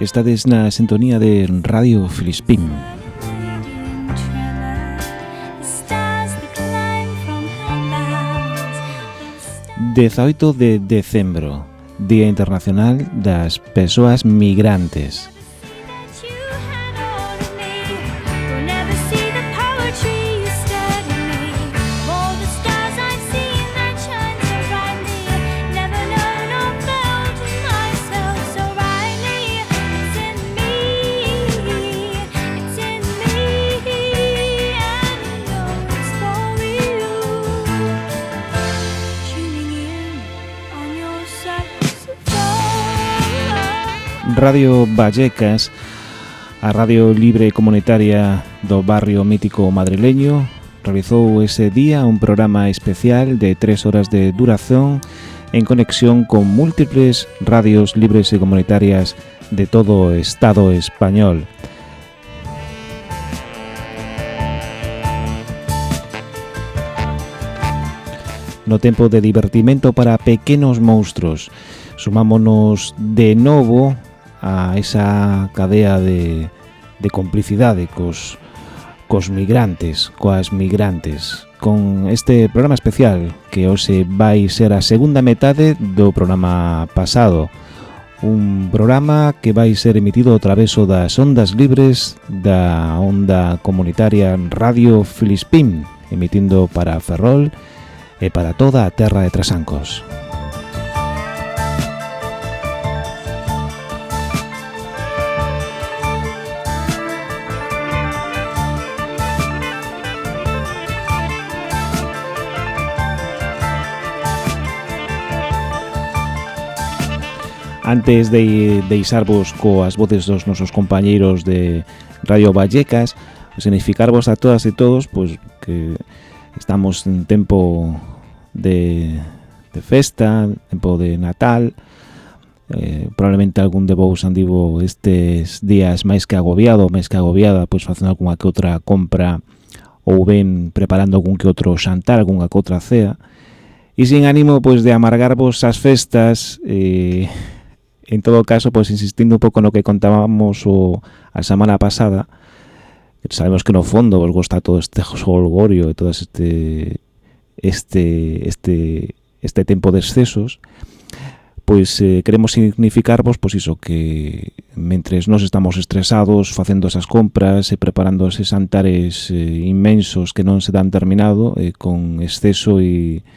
Estades na sintonía de Radio Filispín. ...18 de decembro, Día Internacional das Persoas Migrantes. Radio Vallecas, a Radio Libre Comunitaria do barrio mítico madrileño, realizou ese día un programa especial de 3 horas de duración en conexión con múltiples radios libres e comunitarias de todo o Estado español. No tempo de divertimento para pequenos monstruos, sumámonos de novo a esa cadea de complicidade cos migrantes, coas migrantes, con este programa especial que hoxe vai ser a segunda metade do programa pasado, un programa que vai ser emitido a traveso das ondas libres da onda comunitaria Radio Filispín, emitindo para Ferrol e para toda a terra de Trasancos. Antes de deixarvos coas voces dos nosos compañeiros de Radio Vallecas, significarvos a todas e todos pois que estamos en tempo de festa, tempo de Natal. Probablemente algún de vos andivo estes días máis que agobiado, pois facendo algunha que outra compra ou ben preparando algún que outro xantar, algunha que outra cea. E sin ánimo pois de amargarvos as festas, en todo caso, pois insistindo un pouco no que contábamos a semana pasada, que sabemos que no fondo vos gosta todo este jolgorio e todo este tempo de excesos, pois queremos significarvos pois iso, que mentres nós estamos estresados facendo esas compras e preparando eses xantares inmensos que non se dan terminado, con exceso e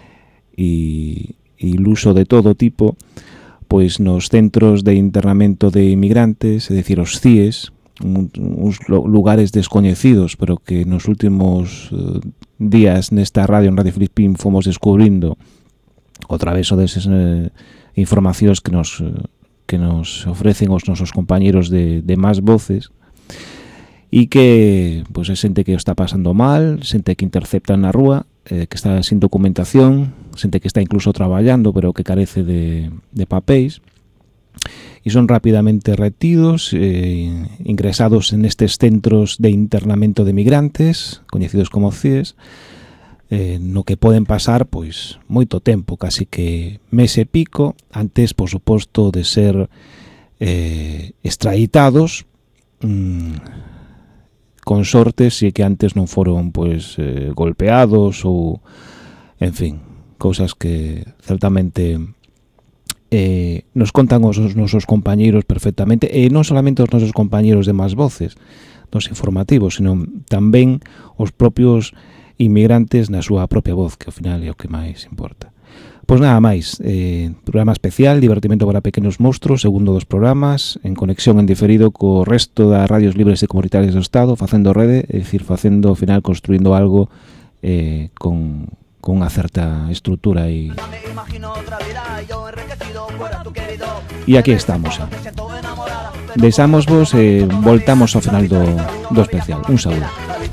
luxo de todo tipo, pois nos centros de internamento de inmigrantes, é dicir, os CIEs, uns lugares descoñecidos, pero que nos últimos días nesta radio, en Radio Filispín, fomos descubrindo o traveso desas informacións que nos ofrecen os nosos compañeros de Más Voces, e que pois é xente que o está pasando mal, xente que interceptan na rúa, que está sin documentación, xente que está incluso traballando pero que carece de papéis, e son rapidamente retidos, ingresados en estes centros de internamento de migrantes, coñecidos como CIEs, no que poden pasar pois moito tempo, casi que mes e pico, antes, por suposto, de ser extraditados, con sortes, e que antes non foron pois golpeados ou, en fin, cousas que certamente nos contan os nosos compañeiros perfectamente, e non solamente os nosos compañeiros de Más Voces dos informativos, sino tamén os propios inmigrantes na súa propia voz, que ao final é o que máis importa. Pois nada máis, programa especial, divertimento para pequenos monstruos, segundo dos programas, en conexión en diferido co resto das radios libres e comunitarias do Estado, facendo rede, é dicir, facendo, ao final, construindo algo con unha certa estrutura e aquí estamos. Deixámosvos e voltamos ao final do especial. Un saúdo.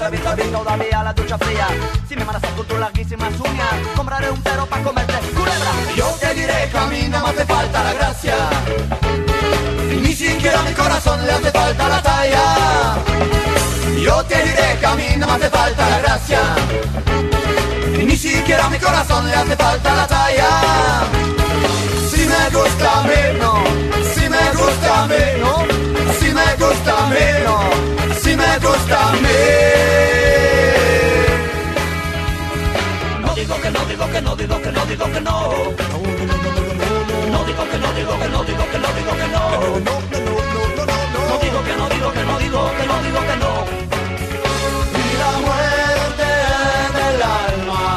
Yo te diré, camina, me hace falta la gracia. Ni siquiera a mi corazón le hace falta la talla. Yo te diré, camina, me hace falta la gracia. Ni siquiera a mi corazón le hace falta la talla. Si me gusta, no, si me gusta. gusta a mí, ¿no? Si me gusta a mí, no. Si me gusta a mí. No digo que no, digo que no, digo que no, digo que no. No digo que no, digo que no, digo que no, digo que no. No digo que no, digo que no, digo que no, digo que no. Y la muerte del alma.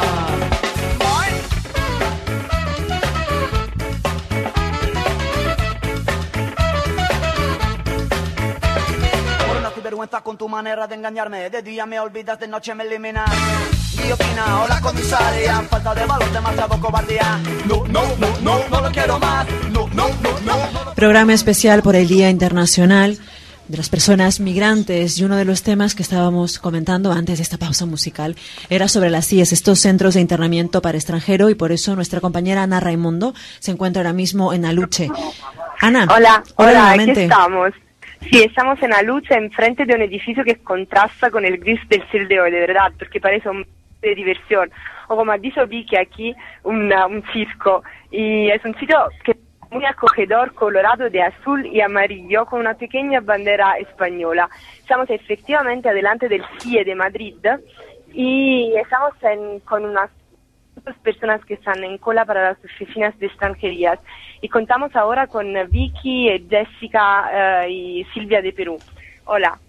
Por una vergüenza con tu manera de engañarme. De día me olvidas, de noche me eliminas. Guillotina, hola comisaria. Falta de valor, demasiado cobardía. No, no, no, no, no lo quiero más. No, no, no, no. Programa especial por el Día Internacional de las Personas Migrantes, y uno de los temas que estábamos comentando antes de esta pausa musical era sobre las CIES, estos centros de internamiento para extranjero, y por eso nuestra compañera Ana Raimundo se encuentra ahora mismo en Aluche. Ana, hola, aquí estamos. Sí, estamos en Aluche, enfrente de un edificio que contrasta con el gris del cielo de hoy, de verdad, porque parece un de diversión, o como ha dicho Vicky aquí, un circo, y es un sitio que es muy acogedor, colorado de azul y amarillo, con una pequeña bandera española. Estamos efectivamente adelante del CIE de Madrid, y estamos con unas personas que están en cola para las oficinas de extranjerías, y contamos ahora con Vicky, Jessica y Silvia de Perú. Hola.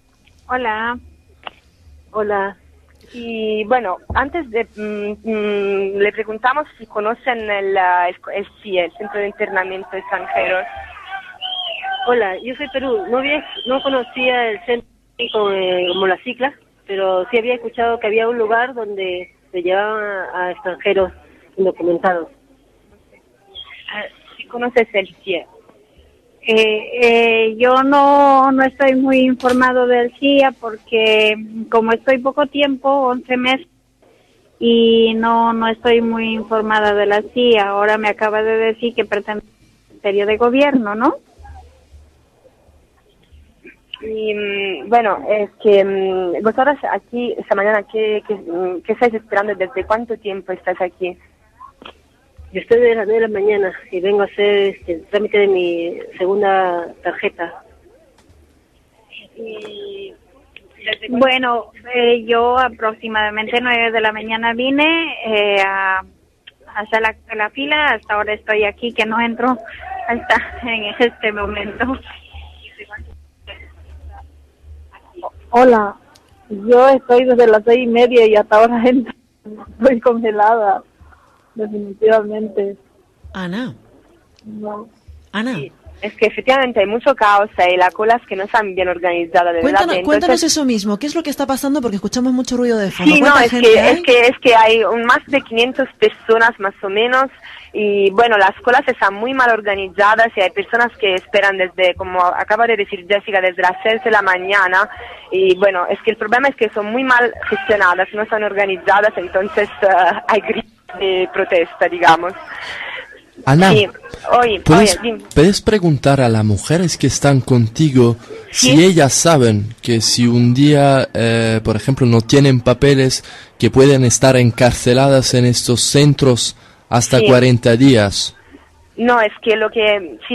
Hola. Y bueno, antes de le preguntamos si conocen el CIE, el Centro de Internamiento de Extranjeros. Hola, yo soy Perú. No conocía el centro como las siglas, pero sí había escuchado que había un lugar donde se llevaban a extranjeros indocumentados. ¿Sí conoces el CIE? Yo no estoy muy informado del CIA porque como estoy poco tiempo, 11 meses, y no estoy muy informada de la CIA. Ahora me acaba de decir que pertenece al Ministerio de Gobierno, ¿no? Y bueno, es que vosotras aquí esta mañana, ¿qué estáis esperando? ¿Desde cuánto tiempo estáis aquí? Yo estoy de las 9 de la mañana y vengo a hacer el trámite de mi segunda tarjeta. Bueno, yo aproximadamente 9 de la mañana vine a hacer la fila. Hasta ahora estoy aquí, que no entro hasta en este momento. Hola, yo estoy desde las 6:30 y hasta ahora entro. Estoy congelada. Definitivamente. Ana. No. Ana. Sí, es que efectivamente hay mucho caos y las colas que no están bien organizadas. Cuéntanos eso mismo. ¿Qué es lo que está pasando? Porque escuchamos mucho ruido de fondo. Sí, no, es que hay más de 500 personas más o menos, y bueno, las colas están muy mal organizadas y hay personas que esperan desde, como acaba de decir Jessica, desde las 6 de la mañana, y bueno, es que el problema es que son muy mal gestionadas, no son organizadas, entonces hay gritos de protesta, digamos. Ana, sí. ¿puedes preguntar a las mujeres que están contigo ¿Sí? si ellas saben que si un día, por ejemplo, no tienen papeles, que pueden estar encarceladas en estos centros hasta sí. 40 días? No, es que lo que... Sí,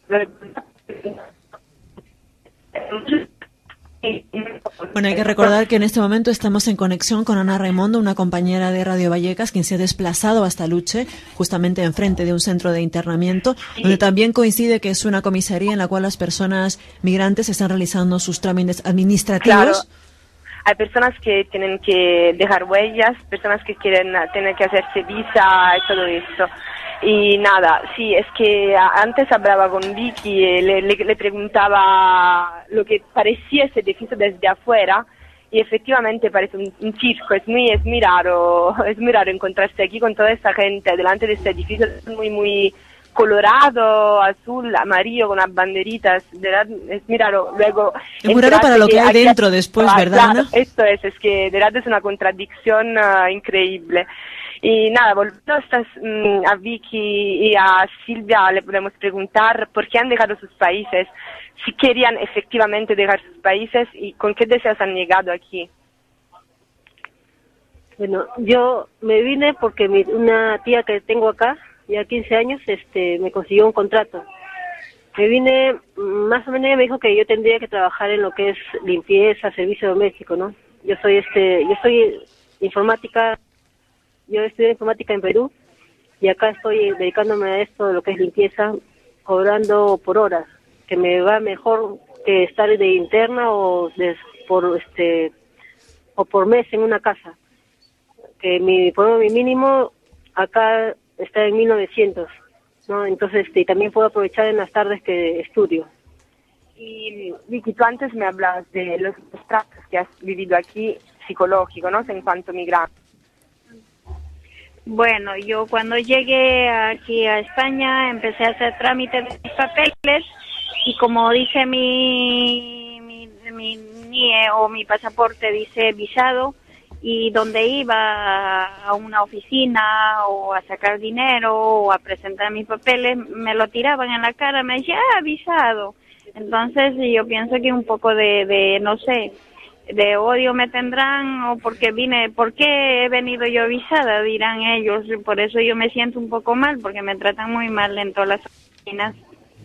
Bueno, hay que recordar que en este momento estamos en conexión con Ana Raimundo, una compañera de Radio Vallecas, quien se ha desplazado hasta Luche, justamente enfrente de un centro de internamiento, donde también coincide que es una comisaría en la cual las personas migrantes están realizando sus trámites administrativos. Claro. Hay personas que tienen que dejar huellas, personas que tienen que hacerse visa y todo esto. Y nada, sí, es que antes hablaba con Vicky y le preguntaba lo que parecía ese edificio desde afuera, y efectivamente parece un circo. Es muy raro encontrarse aquí con toda esta gente delante de este edificio muy colorado, azul, amarillo, con unas banderitas. De verdad, es muy raro. Luego, es muy raro para lo que hay dentro después, ¿verdad? Claro, esto es que de verdad es una contradicción increíble. Y nada, volviendo a Vicky y a Silvia, le podemos preguntar por qué han dejado sus países, si querían efectivamente dejar sus países y con qué deseos han llegado aquí. Bueno, yo me vine porque una tía que tengo acá, ya 15 años, me consiguió un contrato. Me vine, más o menos ella me dijo que yo tendría que trabajar en lo que es limpieza, servicio doméstico, ¿no? Yo soy informática, yo estudié informática en Perú y acá estoy dedicándome a esto de lo que es limpieza, cobrando por horas, que me va mejor que estar de interna o por mes en una casa. Que mi mínimo acá está en 1900. ¿no? Entonces también puedo aprovechar en las tardes que estudio. Y Vicky, tú antes me hablabas de los tratos que has vivido aquí, psicológico, ¿no? En cuanto migrante. Bueno, yo cuando llegué aquí a España empecé a hacer trámites de mis papeles y como dice mi NIE o mi pasaporte dice visado, y donde iba a una oficina o a sacar dinero o a presentar mis papeles, me lo tiraban en la cara, me decían, visado. Entonces yo pienso que un poco de no sé, de odio me tendrán, o ¿por qué he venido yo visada? Dirán ellos, y por eso yo me siento un poco mal, porque me tratan muy mal en todas las oficinas.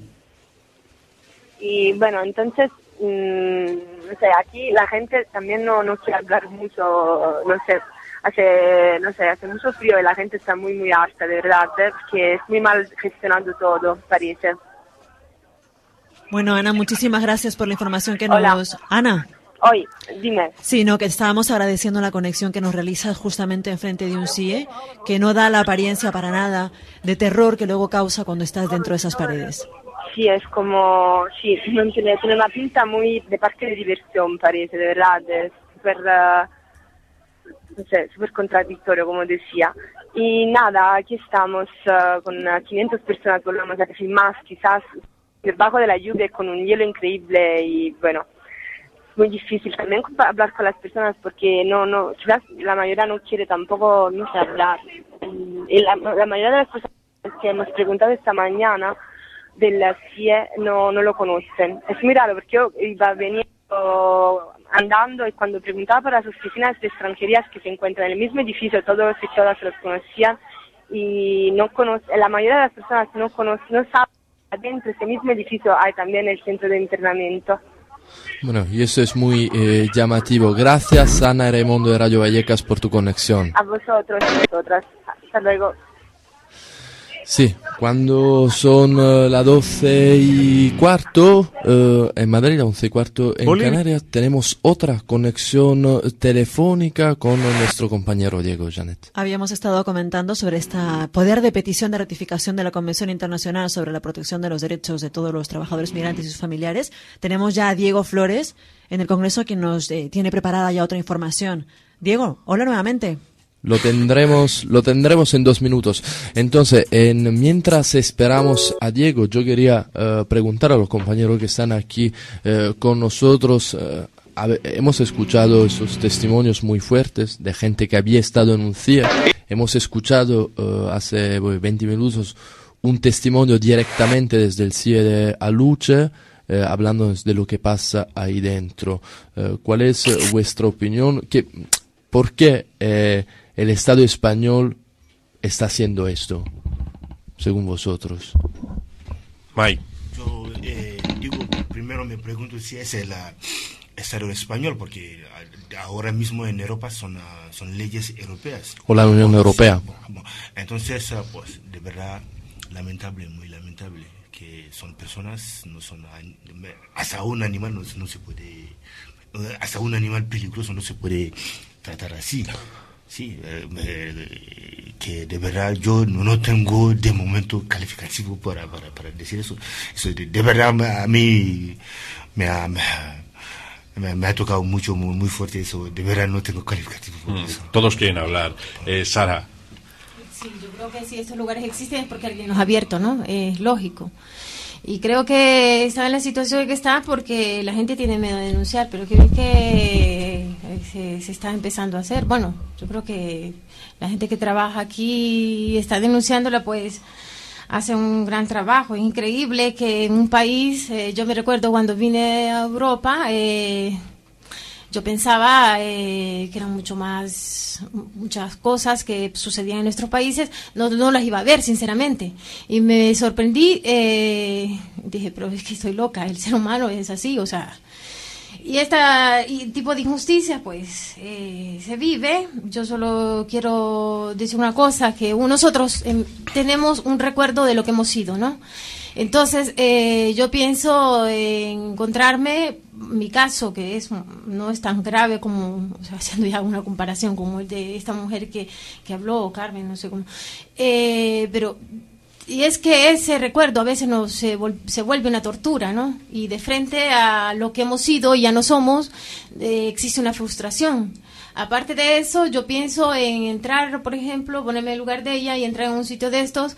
Y bueno, entonces, no sé, aquí la gente también no quiere hablar mucho, hace mucho frío y la gente está muy, muy harta, de verdad, porque es muy mal gestionado todo, parece. Bueno, Ana, muchísimas gracias por la información que Hola. nos... Ana. Hoy, dime. Sí, no, que estábamos agradeciendo la conexión que nos realizas justamente enfrente de un CIE, que no da la apariencia para nada de terror que luego causa cuando estás dentro de esas paredes. Sí, es como, sí, tiene una pinta muy de parque de diversión, parece, de verdad, es súper, no sé, súper contradictorio, como decía. Y nada, aquí estamos con 500 personas, volvemos a decir más, quizás debajo de la lluvia con un hielo increíble y bueno, es muy difícil también hablar con las personas porque quizás la mayoría no quiere tampoco, no sé, hablar. Y la mayoría de las personas que hemos preguntado esta mañana del CIE no lo conocen. Es muy raro porque yo iba veniendo andando y cuando preguntaba por las oficinas de extranjerías que se encuentran en el mismo edificio, todos y todas los conocían y la mayoría de las personas no saben. Dentro de ese mismo edificio hay también el centro de internamiento. Bueno, y eso es muy llamativo. Gracias, Ana y Raimundo de Radio Vallecas, por tu conexión. A vosotros y a vosotras. Hasta luego. Sí, cuando son las 12:15 en Madrid, 11:15 en Canarias, tenemos otra conexión telefónica con nuestro compañero Diego Janet. Habíamos estado comentando sobre este poder de petición de ratificación de la Convención Internacional sobre la protección de los derechos de todos los trabajadores migrantes y sus familiares. Tenemos ya a Diego Flores en el Congreso, quien nos tiene preparada ya otra información. Diego, hola nuevamente. Lo tendremos en 2 minutos. Entonces, mientras esperamos a Diego, yo quería preguntar a los compañeros que están aquí con nosotros. Hemos escuchado esos testimonios muy fuertes de gente que había estado en un CIE. Hemos escuchado hace 20 minutos un testimonio directamente desde el CIE de Aluche, hablando de lo que pasa ahí dentro. ¿Cuál es vuestra opinión? ¿Por qué el Estado español está haciendo esto, según vosotros? Mike. Yo primero me pregunto si es el Estado español, porque ahora mismo en Europa son leyes europeas. O la Unión Europea. Entonces, pues, de verdad, muy lamentable, que son personas, hasta un animal no se puede, hasta un animal peligroso no se puede tratar así. Sí, que de verdad yo no tengo de momento calificativo para decir eso. Eso de verdad a mí me ha tocado mucho, muy fuerte eso. De verdad no tengo calificativo por eso. Todos quieren hablar. Sara. Sí, yo creo que si esos lugares existen es porque alguien los ha abierto, ¿no? Es lógico. Y creo que está en la situación que está porque la gente tiene miedo de denunciar, pero creo que se está empezando a hacer. Bueno, yo creo que la gente que trabaja aquí y está denunciándola, pues hace un gran trabajo. Es increíble que en un país, yo me recuerdo cuando vine a Europa, yo pensaba que eran muchas cosas que sucedían en nuestros países, no las iba a ver, sinceramente. Y me sorprendí, dije, pero es que estoy loca, el ser humano es así, o sea... Y tipo de injusticia, pues, se vive. Yo solo quiero decir una cosa, que nosotros tenemos un recuerdo de lo que hemos sido, ¿no? Entonces, yo pienso encontrarme, mi caso, que no es tan grave como, o sea, haciendo ya una comparación como el de esta mujer que habló, Carmen, no sé cómo, pero... Y es que ese recuerdo a veces se vuelve una tortura, ¿no? Y de frente a lo que hemos sido y ya no somos, existe una frustración. Aparte de eso, yo pienso en entrar, por ejemplo, ponerme en el lugar de ella y entrar en un sitio de estos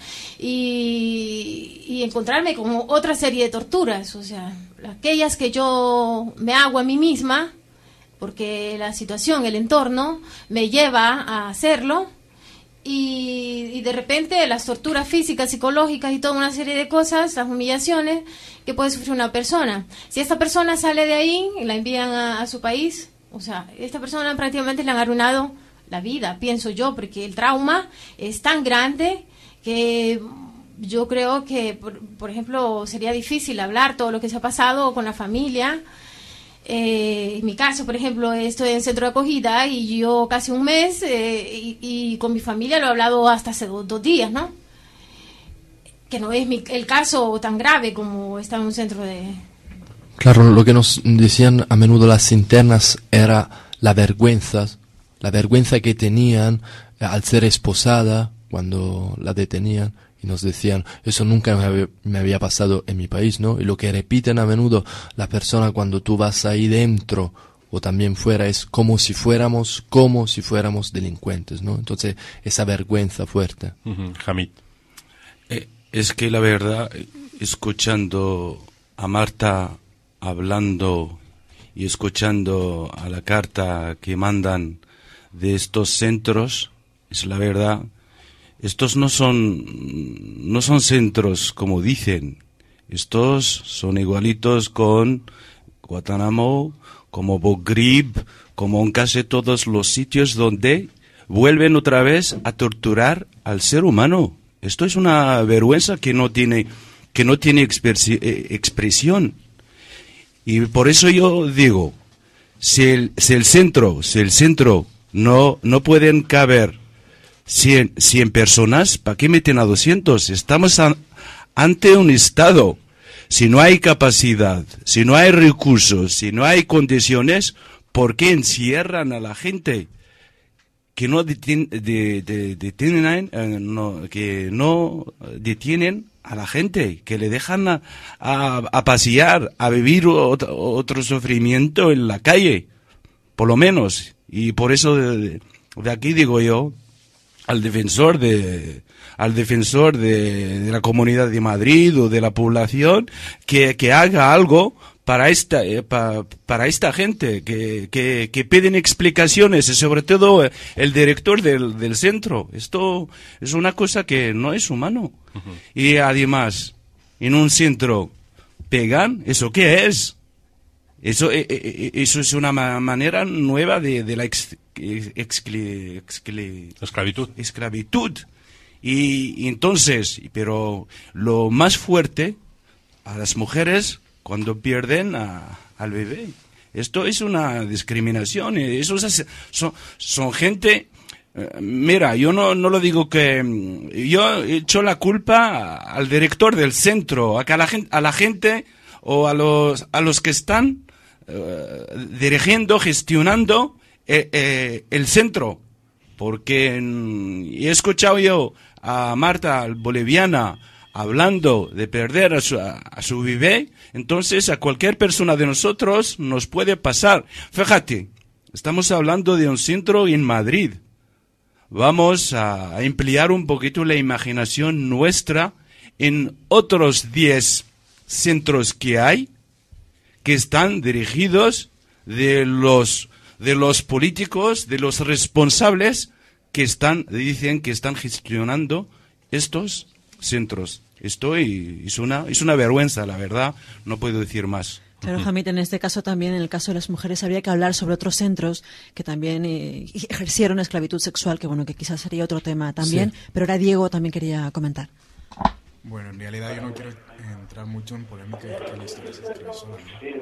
y encontrarme con otra serie de torturas. O sea, aquellas que yo me hago a mí misma, porque la situación, el entorno, me lleva a hacerlo. Y de repente las torturas físicas, psicológicas y toda una serie de cosas, las humillaciones que puede sufrir una persona. Si esta persona sale de ahí y la envían a su país, o sea, esta persona prácticamente le han arruinado la vida, pienso yo, porque el trauma es tan grande que yo creo que, por ejemplo, sería difícil hablar todo lo que se ha pasado con la familia. En mi caso, por ejemplo, estoy en centro de acogida y yo casi un mes y con mi familia lo he hablado hasta hace dos días, ¿no? Que no es el caso tan grave como estar en un centro de... Claro, lo que nos decían a menudo las internas era la vergüenza que tenían al ser esposada cuando la detenían. Y nos decían, eso nunca me había pasado en mi país, ¿no? Y lo que repiten a menudo las personas cuando tú vas ahí dentro o también fuera es como si fuéramos delincuentes, ¿no? Entonces, esa vergüenza fuerte. Hamid. Es que la verdad, escuchando a Marta hablando y escuchando a la carta que mandan de estos centros, es la verdad... Estos no son centros como dicen. Estos son igualitos con Guantánamo, como Abu Ghraib, como en casi todos los sitios donde vuelven otra vez a torturar al ser humano. Esto es una vergüenza que no tiene expresión. Y por eso yo digo, si el centro no pueden caber 100 personas, ¿para qué meten a 200? Estamos ante un Estado. Si no hay capacidad, si no hay recursos, si no hay condiciones, ¿por qué encierran a la gente? Que no detienen a la gente, que le dejan a pasear, a vivir otro sufrimiento en la calle, por lo menos. Y por eso de aquí digo yo, al defensor de la Comunidad de Madrid o de la población que haga algo para esta gente que piden explicaciones, y sobre todo el director del centro. Esto es una cosa que no es humano. Y además, en un centro pegan, ¿eso qué es? Eso es una manera nueva de la esclavitud. Y entonces, pero lo más fuerte, a las mujeres cuando pierden al bebé. Esto es una discriminación. Eso son gente... Mira, yo no lo digo que... Yo he hecho la culpa al director del centro, a la gente o a los que están dirigiendo, gestionando el centro, porque he escuchado yo a Marta boliviana hablando de perder a su bebé, entonces a cualquier persona de nosotros nos puede pasar. Fíjate, estamos hablando de un centro en Madrid. Vamos a emplear un poquito la imaginación nuestra en otros 10 centros que hay, que están dirigidos de los políticos, de los responsables que dicen que están gestionando estos centros. Esto es una vergüenza, la verdad, no puedo decir más. Claro, Hamid, en este caso también, en el caso de las mujeres, habría que hablar sobre otros centros que también ejercieron esclavitud sexual, que bueno, que quizás sería otro tema también, sí. Pero ahora Diego también quería comentar. Bueno, en realidad yo no quiero entrar mucho en polémica de que la historia se escribe sola,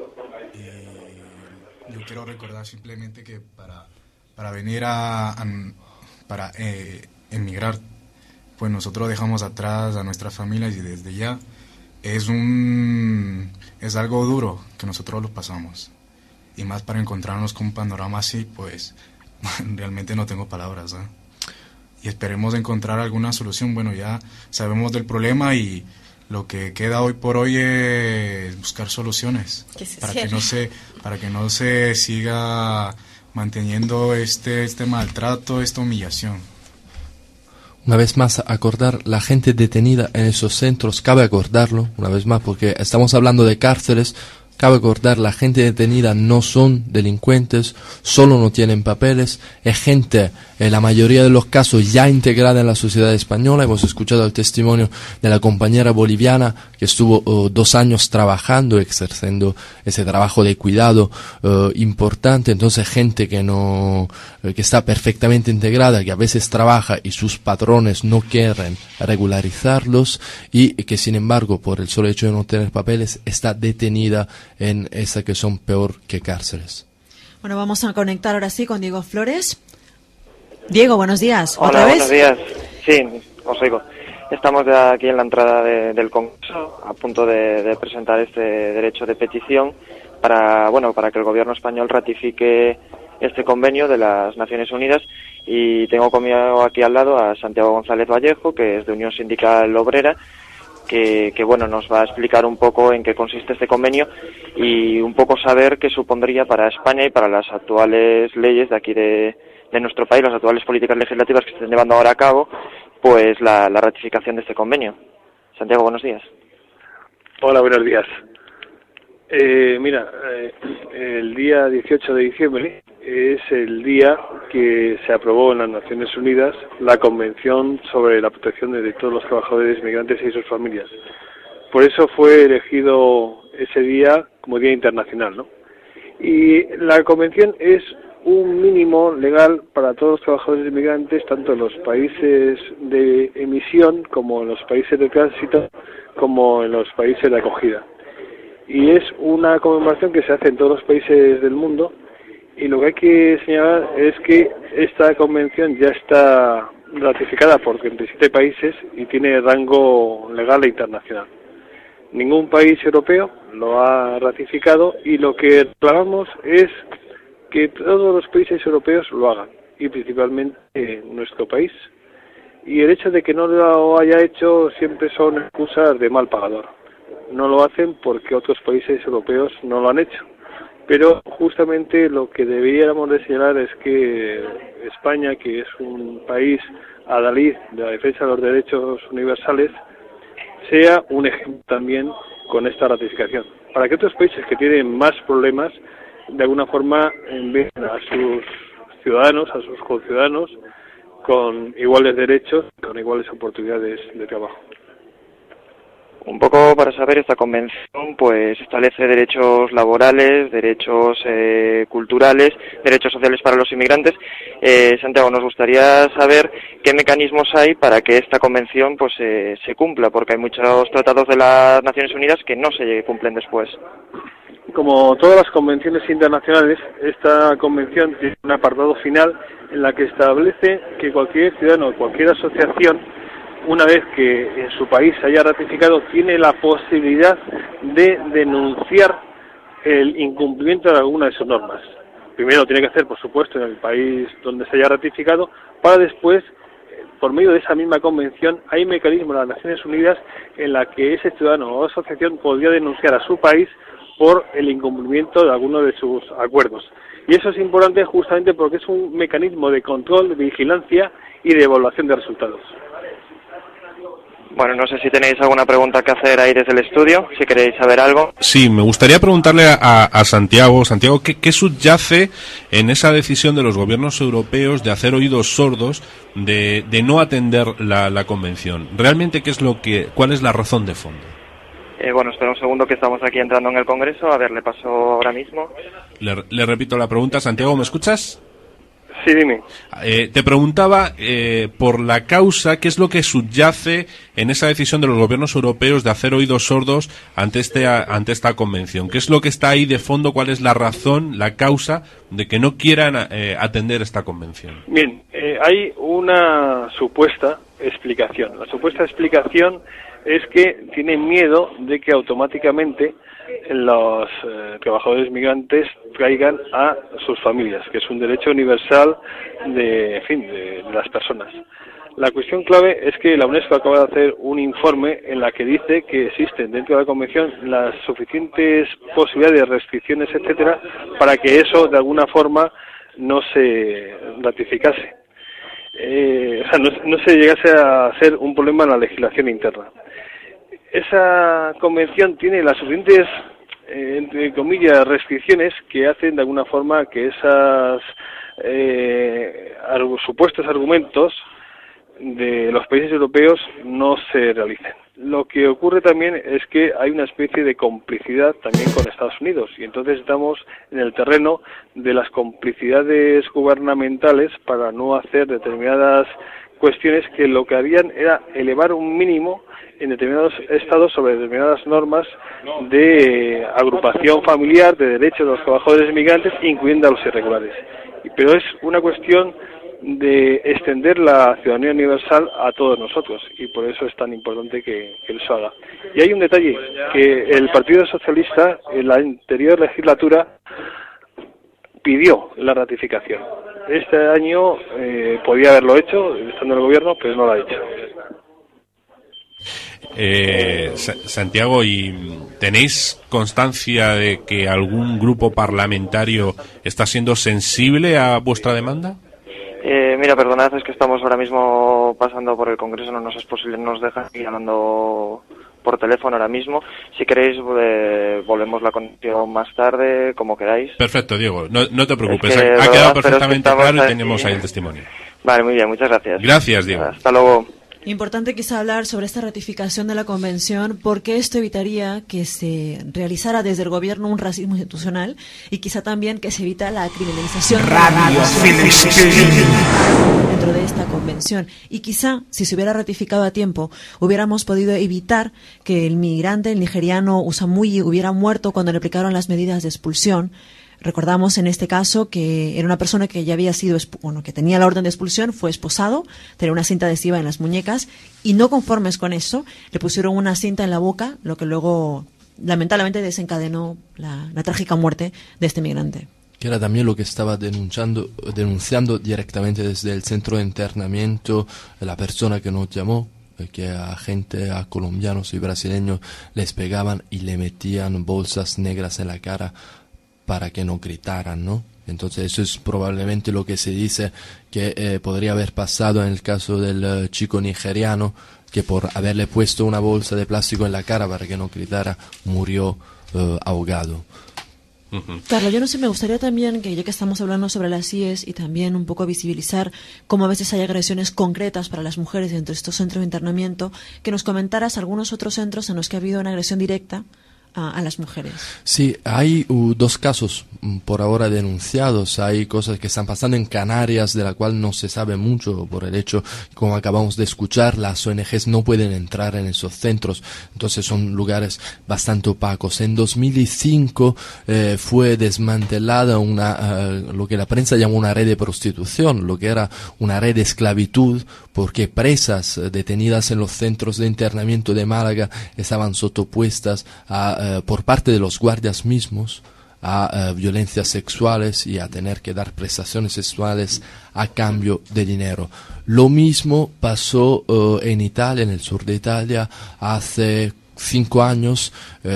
¿no? Yo quiero recordar simplemente que para venir para emigrar, pues nosotros dejamos atrás a nuestras familias y desde ya es algo duro que nosotros lo pasamos. Y más para encontrarnos con un panorama así, pues realmente no tengo palabras, ¿eh? Y esperemos encontrar alguna solución. Bueno, ya sabemos del problema y lo que queda hoy por hoy es buscar soluciones para que no se siga manteniendo este maltrato, esta humillación. Una vez más, acordar la gente detenida en esos centros, cabe acordarlo, una vez más, porque estamos hablando de cárceles. Cabe acordar, la gente detenida no son delincuentes, solo no tienen papeles, es gente, en la mayoría de los casos, ya integrada en la sociedad española. Hemos escuchado el testimonio de la compañera boliviana que estuvo 2 años trabajando, ejerciendo ese trabajo de cuidado importante. Entonces, gente que está perfectamente integrada, que a veces trabaja y sus patrones no quieren regularizarlos y que, sin embargo, por el solo hecho de no tener papeles, está detenida en esas que son peor que cárceles. Bueno, vamos a conectar ahora sí con Diego Flores. Diego, buenos días. Hola, ¿Otra vez? Buenos días. Sí, os oigo. Estamos ya aquí en la entrada del Congreso, a punto de presentar este derecho de petición para que el gobierno español ratifique este convenio de las Naciones Unidas. Y tengo conmigo aquí al lado a Santiago González Vallejo, que es de Unión Sindical Obrera, que nos va a explicar un poco en qué consiste este convenio y un poco saber qué supondría para España y para las actuales leyes de aquí de nuestro país, las actuales políticas legislativas que se están llevando ahora a cabo, pues la ratificación de este convenio. Santiago, buenos días. Hola, buenos días. El día 18 de diciembre es el día que se aprobó en las Naciones Unidas la Convención sobre la protección de todos los trabajadores migrantes y sus familias. Por eso fue elegido ese día como Día Internacional, ¿no? Y la Convención es un mínimo legal para todos los trabajadores inmigrantes, tanto en los países de emisión como en los países de tránsito, como en los países de acogida. Y es una conmemoración que se hace en todos los países del mundo. Y lo que hay que señalar es que esta convención ya está ratificada por 37 países y tiene rango legal e internacional. Ningún país europeo lo ha ratificado y lo que reclamamos es que todos los países europeos lo hagan, y principalmente nuestro país. Y el hecho de que no lo haya hecho siempre son excusas de mal pagador. No lo hacen porque otros países europeos no lo han hecho. Pero justamente lo que deberíamos de señalar es que España, que es un país adalid de la defensa de los derechos universales, sea un ejemplo también con esta ratificación, para que otros países que tienen más problemas, de alguna forma, envíen a sus ciudadanos, a sus conciudadanos, con iguales derechos, con iguales oportunidades de trabajo. Un poco para saber, esta convención pues establece derechos laborales, derechos culturales, derechos sociales para los inmigrantes. Santiago, nos gustaría saber qué mecanismos hay para que esta convención pues se cumpla, porque hay muchos tratados de las Naciones Unidas que no se cumplen después. Como todas las convenciones internacionales, esta convención tiene un apartado final en la que establece que cualquier ciudadano, cualquier asociación, una vez que en su país se haya ratificado, tiene la posibilidad de denunciar el incumplimiento de alguna de sus normas. Primero lo tiene que hacer, por supuesto, en el país donde se haya ratificado, para después, por medio de esa misma convención, hay mecanismos de las Naciones Unidas en la que ese ciudadano o asociación podría denunciar a su país por el incumplimiento de alguno de sus acuerdos. Y eso es importante justamente porque es un mecanismo de control, de vigilancia y de evaluación de resultados. Bueno, no sé si tenéis alguna pregunta que hacer ahí desde el estudio, si queréis saber algo. Sí, me gustaría preguntarle a Santiago. Santiago, ¿qué subyace en esa decisión de los gobiernos europeos de hacer oídos sordos, de no atender la convención? ¿Realmente cuál es la razón de fondo? Bueno, espera un segundo que estamos aquí entrando en el Congreso. A ver, le paso ahora mismo. Le repito la pregunta. Santiago, ¿me escuchas? Sí, dime. Te preguntaba por la causa, ¿qué es lo que subyace en esa decisión de los gobiernos europeos de hacer oídos sordos ante esta convención? ¿Qué es lo que está ahí de fondo? ¿Cuál es la razón, la causa de que no quieran atender esta convención? Bien, hay una supuesta explicación. La supuesta explicación es que tienen miedo de que automáticamente los trabajadores migrantes traigan a sus familias, que es un derecho universal de las personas. La cuestión clave es que la UNESCO acaba de hacer un informe en la que dice que existen dentro de la Convención las suficientes posibilidades de restricciones, etcétera, para que eso de alguna forma no se ratificase. No se llegase a hacer un problema en la legislación interna. Esa convención tiene las suficientes, entre comillas, restricciones que hacen de alguna forma que esos supuestos argumentos de los países europeos no se realicen. Lo que ocurre también es que hay una especie de complicidad también con Estados Unidos y entonces estamos en el terreno de las complicidades gubernamentales para no hacer determinadas cuestiones que lo que harían era elevar un mínimo en determinados estados sobre determinadas normas de agrupación familiar, de derechos de los trabajadores migrantes, incluyendo a los irregulares. Pero es una cuestión de extender la ciudadanía universal a todos nosotros y por eso es tan importante que eso haga. Y hay un detalle, que el Partido Socialista en la anterior legislatura pidió la ratificación. Este año podía haberlo hecho, estando en el gobierno, pero no lo ha hecho. Santiago, ¿y tenéis constancia de que algún grupo parlamentario está siendo sensible a vuestra demanda? Mira, perdonad, es que estamos ahora mismo pasando por el Congreso, no nos es posible, nos dejan ir hablando por teléfono ahora mismo. Si queréis, volvemos la conexión más tarde, como queráis. Perfecto, Diego, no te preocupes, ha quedado perfectamente claro y tenemos ahí el testimonio. Vale, muy bien, muchas gracias. Gracias, Diego. Hasta luego. Importante quizá hablar sobre esta ratificación de la convención, porque esto evitaría que se realizara desde el gobierno un racismo institucional y quizá también que se evita la criminalización dentro de esta convención. Y quizá, si se hubiera ratificado a tiempo, hubiéramos podido evitar que el migrante, el nigeriano Usamuyi, hubiera muerto cuando le aplicaron las medidas de expulsión. Recordamos en este caso que era una persona que ya había sido, que tenía la orden de expulsión, fue esposado, tenía una cinta adhesiva en las muñecas y no conformes con eso, le pusieron una cinta en la boca, lo que luego lamentablemente desencadenó la trágica muerte de este migrante. Que era también lo que estaba denunciando directamente desde el centro de internamiento la persona que nos llamó, que a colombianos y brasileños les pegaban y le metían bolsas negras en la cara para que no gritaran, ¿no? Entonces eso es probablemente lo que se dice que podría haber pasado en el caso del chico nigeriano, que por haberle puesto una bolsa de plástico en la cara para que no gritara, murió ahogado. Carlos, yo no sé, me gustaría también que ya que estamos hablando sobre las CIES y también un poco visibilizar cómo a veces hay agresiones concretas para las mujeres dentro de estos centros de internamiento, que nos comentaras algunos otros centros en los que ha habido una agresión directa a las mujeres. Sí, hay dos casos por ahora denunciados. Hay cosas que están pasando en Canarias de la cual no se sabe mucho por el hecho, como acabamos de escuchar, las ONGs no pueden entrar en esos centros, entonces son lugares bastante opacos. En 2005 fue desmantelada lo que la prensa llama una red de prostitución, lo que era una red de esclavitud, porque presas detenidas en los centros de internamiento de Málaga estaban sotopuestas por parte de los guardias mismos a violencias sexuales y a tener que dar prestaciones sexuales a cambio de dinero. Lo mismo pasó en Italia, en el sur de Italia, hace 5 años,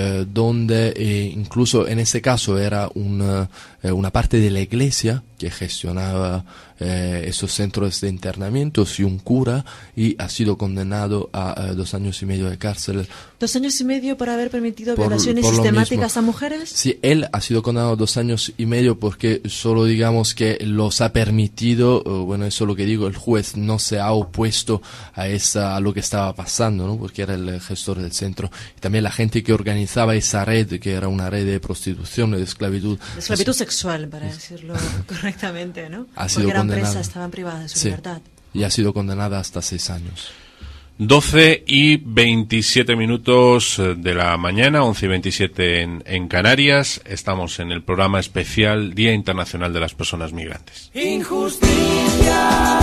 donde incluso en ese caso era una parte de la iglesia que gestionaba esos centros de internamiento y un cura, y ha sido condenado a 2 años y medio de cárcel. 2 años y medio por haber permitido violaciones sistemáticas a mujeres. Sí, él ha sido condenado a 2 años y medio porque solo digamos que los ha permitido, bueno, eso es lo que digo, el juez no se ha opuesto a lo que estaba pasando, ¿no? Porque era el gestor del centro. y también la gente que organizaba esa red, que era una red de prostitución, de esclavitud. De esclavitud sexual, para decirlo correctamente, ¿no? Ha sido porque eran condenada. presas, estaban privadas de su libertad. Y ha sido condenada hasta 6 años. 12 y 27 minutos de la mañana, 11 y 27 en Canarias. Estamos en el programa especial Día Internacional de las Personas Migrantes. Injusticia.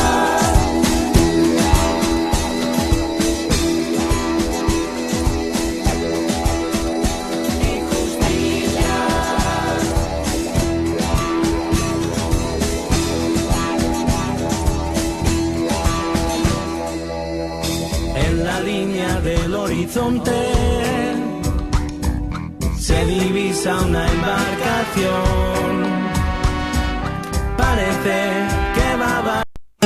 Del horizonte se divisa una embarcación, parece que va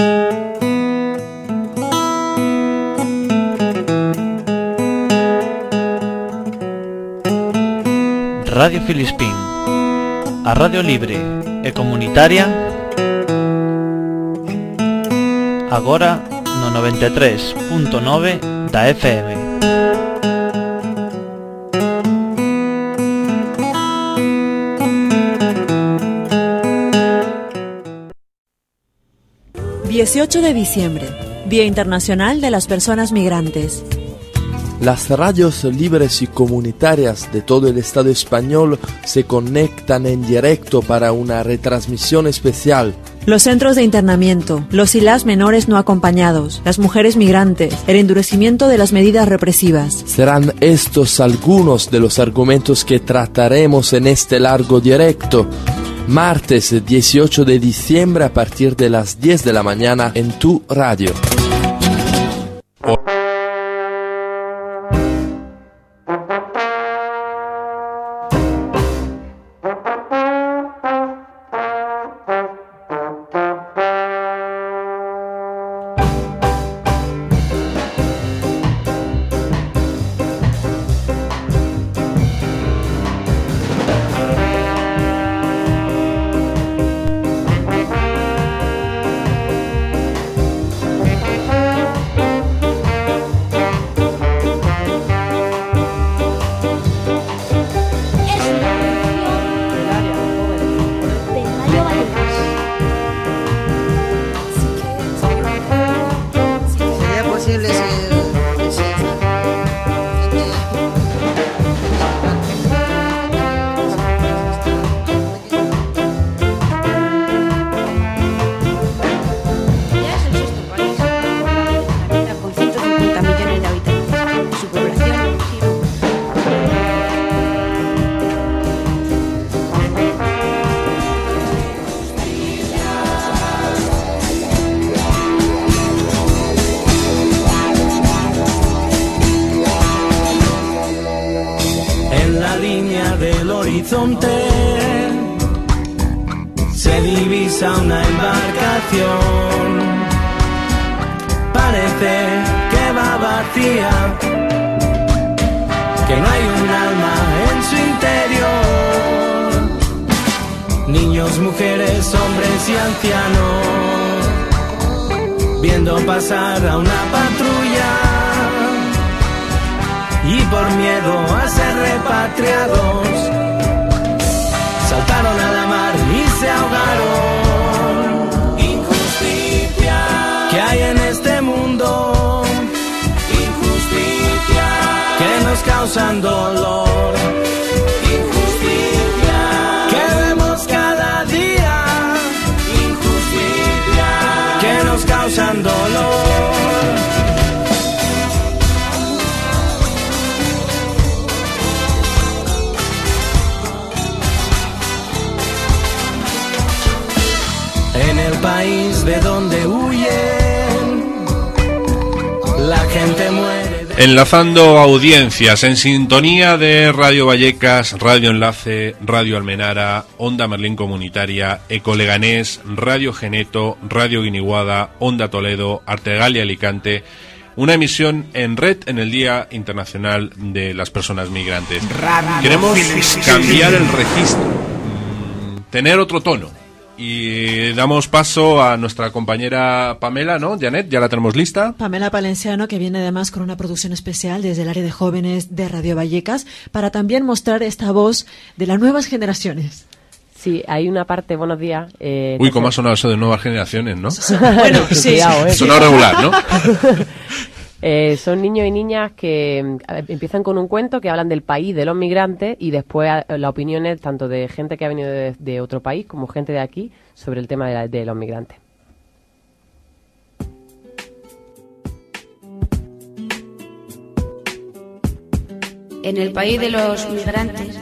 Radio Filispín, a radio libre e comunitaria, agora no 93.9 da FM. ...18 de diciembre... Día Internacional de las Personas Migrantes. Las radios libres y comunitarias de todo el Estado español se conectan en directo para una retransmisión especial. Los centros de internamiento, los y las menores no acompañados, las mujeres migrantes, el endurecimiento de las medidas represivas. Serán estos algunos de los argumentos que trataremos en este largo directo. Martes 18 de diciembre a partir de las 10 de la mañana en tu radio. Se divisa una embarcación, parece que va vacía, que no hay un alma en su interior. Niños, mujeres, hombres y ancianos, viendo pasar a una patrulla y por miedo a ser repatriados saltaron a la mar y se ahogaron. Injusticia que hay en este mundo, injusticia que nos causan dolor, injusticia que vemos cada día, injusticia que nos causan dolor. En el país de donde huyen, la gente muere. Enlazando audiencias en sintonía de Radio Vallecas, Radio Enlace, Radio Almenara, Onda Merlín Comunitaria, Ecoleganés, Radio Geneto, Radio Guiniguada, Onda Toledo, Artegalia Alicante. Una emisión en red en el Día Internacional de las Personas Migrantes. Queremos cambiar el registro, tener otro tono. Y damos paso a nuestra compañera Pamela, ¿no? Janet, ya la tenemos lista. Pamela Palenciano, que viene además con una producción especial desde el área de jóvenes de Radio Vallecas, para también mostrar esta voz de las nuevas generaciones. Sí, hay una parte, buenos días. Uy, cómo ha sonado eso de nuevas generaciones, ¿no? Bueno, sí. Cuidado, sonado regular, ¿no? Son niños y niñas que empiezan con un cuento que hablan del país, de los migrantes, y después las opiniones tanto de gente que ha venido de otro país como gente de aquí sobre el tema de los migrantes. En el país de los migrantes,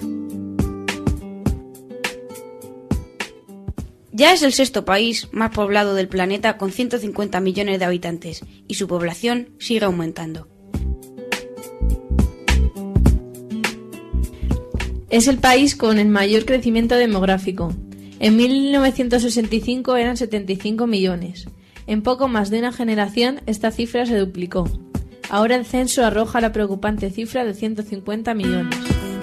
ya es el 6º país más poblado del planeta con 150 millones de habitantes y su población sigue aumentando. Es el país con el mayor crecimiento demográfico. En 1965 eran 75 millones. En poco más de una generación esta cifra se duplicó. Ahora el censo arroja la preocupante cifra de 150 millones.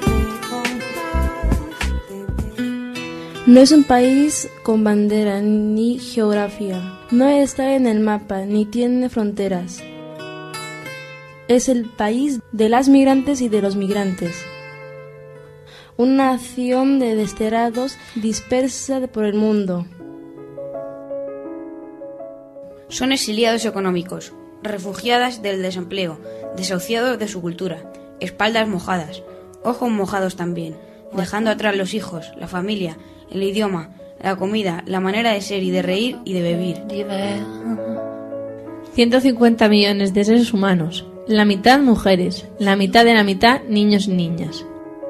No es un país con bandera ni geografía. No está en el mapa ni tiene fronteras. Es el país de las migrantes y de los migrantes. Una nación de desterrados dispersa por el mundo. Son exiliados económicos, refugiadas del desempleo, desahuciados de su cultura, espaldas mojadas, ojos mojados también, dejando atrás los hijos, la familia, el idioma, la comida, la manera de ser y de reír y de vivir. 150 millones de seres humanos, la mitad mujeres, la mitad de la mitad niños y niñas.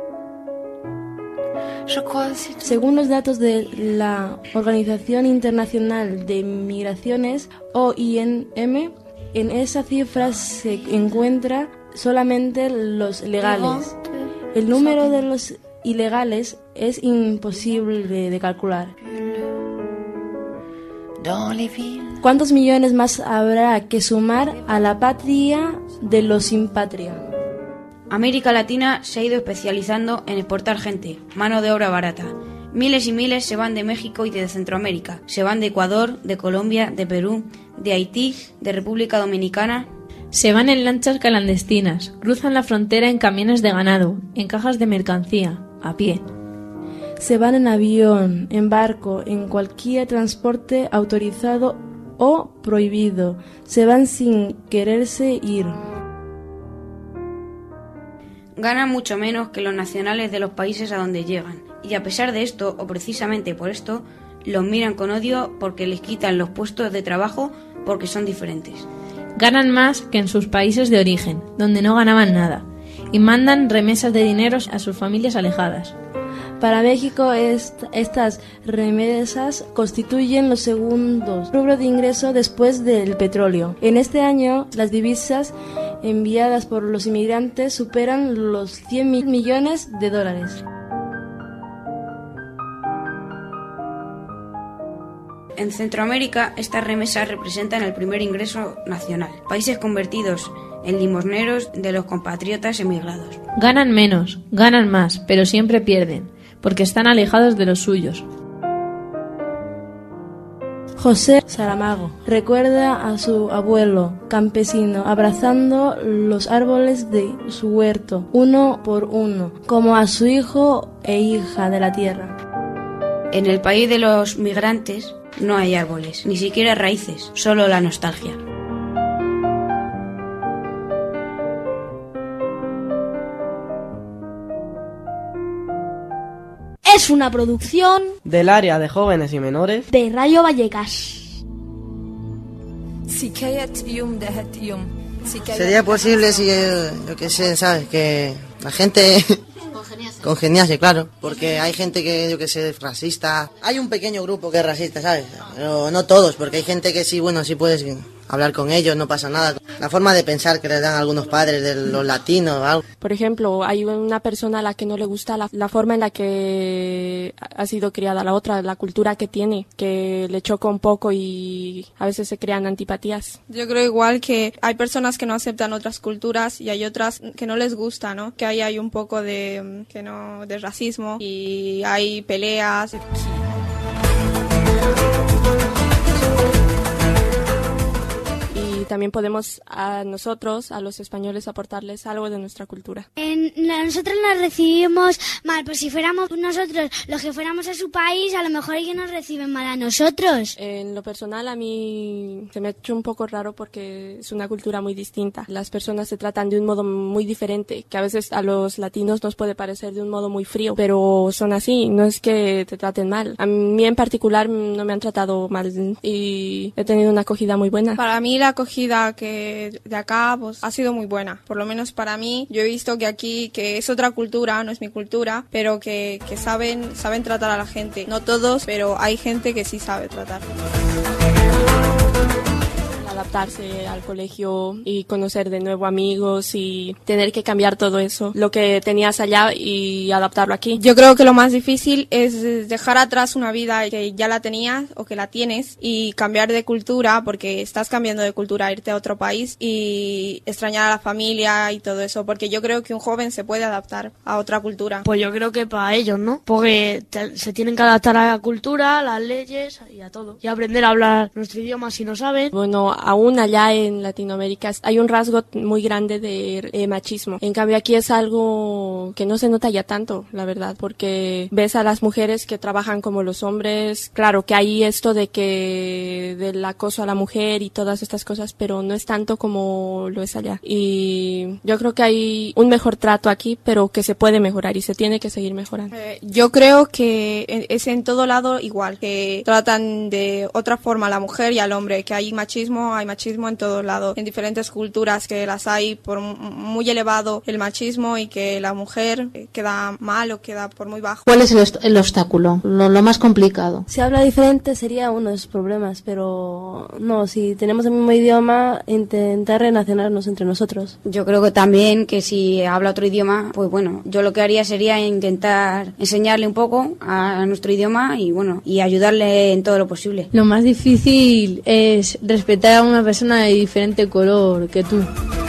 Según los datos de la Organización Internacional de Migraciones, OIM, en esa cifra se encuentra solamente los legales. El número de los ilegales es imposible de calcular. ¿Cuántos millones más habrá que sumar a la patria de los sin patria? América Latina se ha ido especializando en exportar gente, mano de obra barata. Miles y miles se van de México y de Centroamérica. Se van de Ecuador, de Colombia, de Perú, de Haití, de República Dominicana. Se van en lanchas clandestinas, cruzan la frontera en camiones de ganado, en cajas de mercancía, a pie. Se van en avión, en barco, en cualquier transporte autorizado o prohibido. Se van sin quererse ir. Ganan mucho menos que los nacionales de los países a donde llegan. Y a pesar de esto, o precisamente por esto, los miran con odio porque les quitan los puestos de trabajo porque son diferentes. Ganan más que en sus países de origen, donde no ganaban nada, y mandan remesas de dinero a sus familias alejadas. Para México, estas remesas constituyen los segundos rubros de ingreso después del petróleo. En este año, las divisas enviadas por los inmigrantes superan los 100 millones de dólares. En Centroamérica, estas remesas representan el primer ingreso nacional. Países convertidos en limosneros de los compatriotas emigrados. Ganan menos, ganan más, pero siempre pierden, porque están alejados de los suyos. José Saramago recuerda a su abuelo campesino abrazando los árboles de su huerto, uno por uno, como a su hijo e hija de la tierra. En el país de los migrantes no hay árboles, ni siquiera raíces, solo la nostalgia. Es una producción del área de jóvenes y menores de Radio Vallecas. Sería posible si, yo que sé, ¿sabes? Que la gente congeniase, claro, porque hay gente que, yo que sé, es racista. Hay un pequeño grupo que es racista, ¿sabes? Pero no todos, porque hay gente que sí, bueno, sí puedes hablar con ellos, no pasa nada. La forma de pensar que les dan algunos padres de los latinos, algo. Por ejemplo, hay una persona a la que no le gusta la forma en la que ha sido criada, la otra, la cultura que tiene, que le choca un poco y a veces se crean antipatías. Yo creo igual que hay personas que no aceptan otras culturas y hay otras que no les gusta, ¿no? Que ahí hay un poco de racismo y hay peleas. También podemos a nosotros, a los españoles, aportarles algo de nuestra cultura. Nosotros nos recibimos mal, pues si fuéramos nosotros los que fuéramos a su país, a lo mejor ellos nos reciben mal a nosotros. En lo personal a mí se me ha hecho un poco raro porque es una cultura muy distinta. Las personas se tratan de un modo muy diferente, que a veces a los latinos nos puede parecer de un modo muy frío, pero son así, no es que te traten mal. A mí en particular no me han tratado mal y he tenido una acogida muy buena. Para mí la acogida que de acá pues ha sido muy buena, por lo menos para mí. Yo he visto que aquí, que es otra cultura, no es mi cultura, pero que saben tratar a la gente. No todos, pero hay gente que sí sabe tratar. Adaptarse al colegio y conocer de nuevo amigos y tener que cambiar todo eso, lo que tenías allá, y adaptarlo aquí. Yo creo que lo más difícil es dejar atrás una vida que ya la tenías o que la tienes y cambiar de cultura, porque estás cambiando de cultura, irte a otro país y extrañar a la familia y todo eso, porque yo creo que un joven se puede adaptar a otra cultura. Pues yo creo que para ellos, ¿no? Porque se tienen que adaptar a la cultura, a las leyes y a todo. Y aprender a hablar nuestro idioma si no saben. Bueno, aún allá en Latinoamérica hay un rasgo muy grande de machismo. En cambio aquí es algo que no se nota ya tanto, la verdad, porque ves a las mujeres que trabajan como los hombres. Claro que hay esto del acoso a la mujer y todas estas cosas, pero no es tanto como lo es allá. Y yo creo que hay un mejor trato aquí, pero que se puede mejorar y se tiene que seguir mejorando. Yo creo que es en todo lado igual, que tratan de otra forma a la mujer y al hombre, que hay machismo en todos lados, en diferentes culturas, que las hay por muy elevado el machismo y que la mujer queda mal o queda por muy bajo. ¿Cuál es el obstáculo, lo más complicado? Si habla diferente sería uno de los problemas, pero no, si tenemos el mismo idioma, intentar relacionarnos entre nosotros. Yo creo que también que si habla otro idioma, pues bueno, yo lo que haría sería intentar enseñarle un poco a nuestro idioma y bueno, y ayudarle en todo lo posible. Lo más difícil es respetar a una persona de diferente color que tú.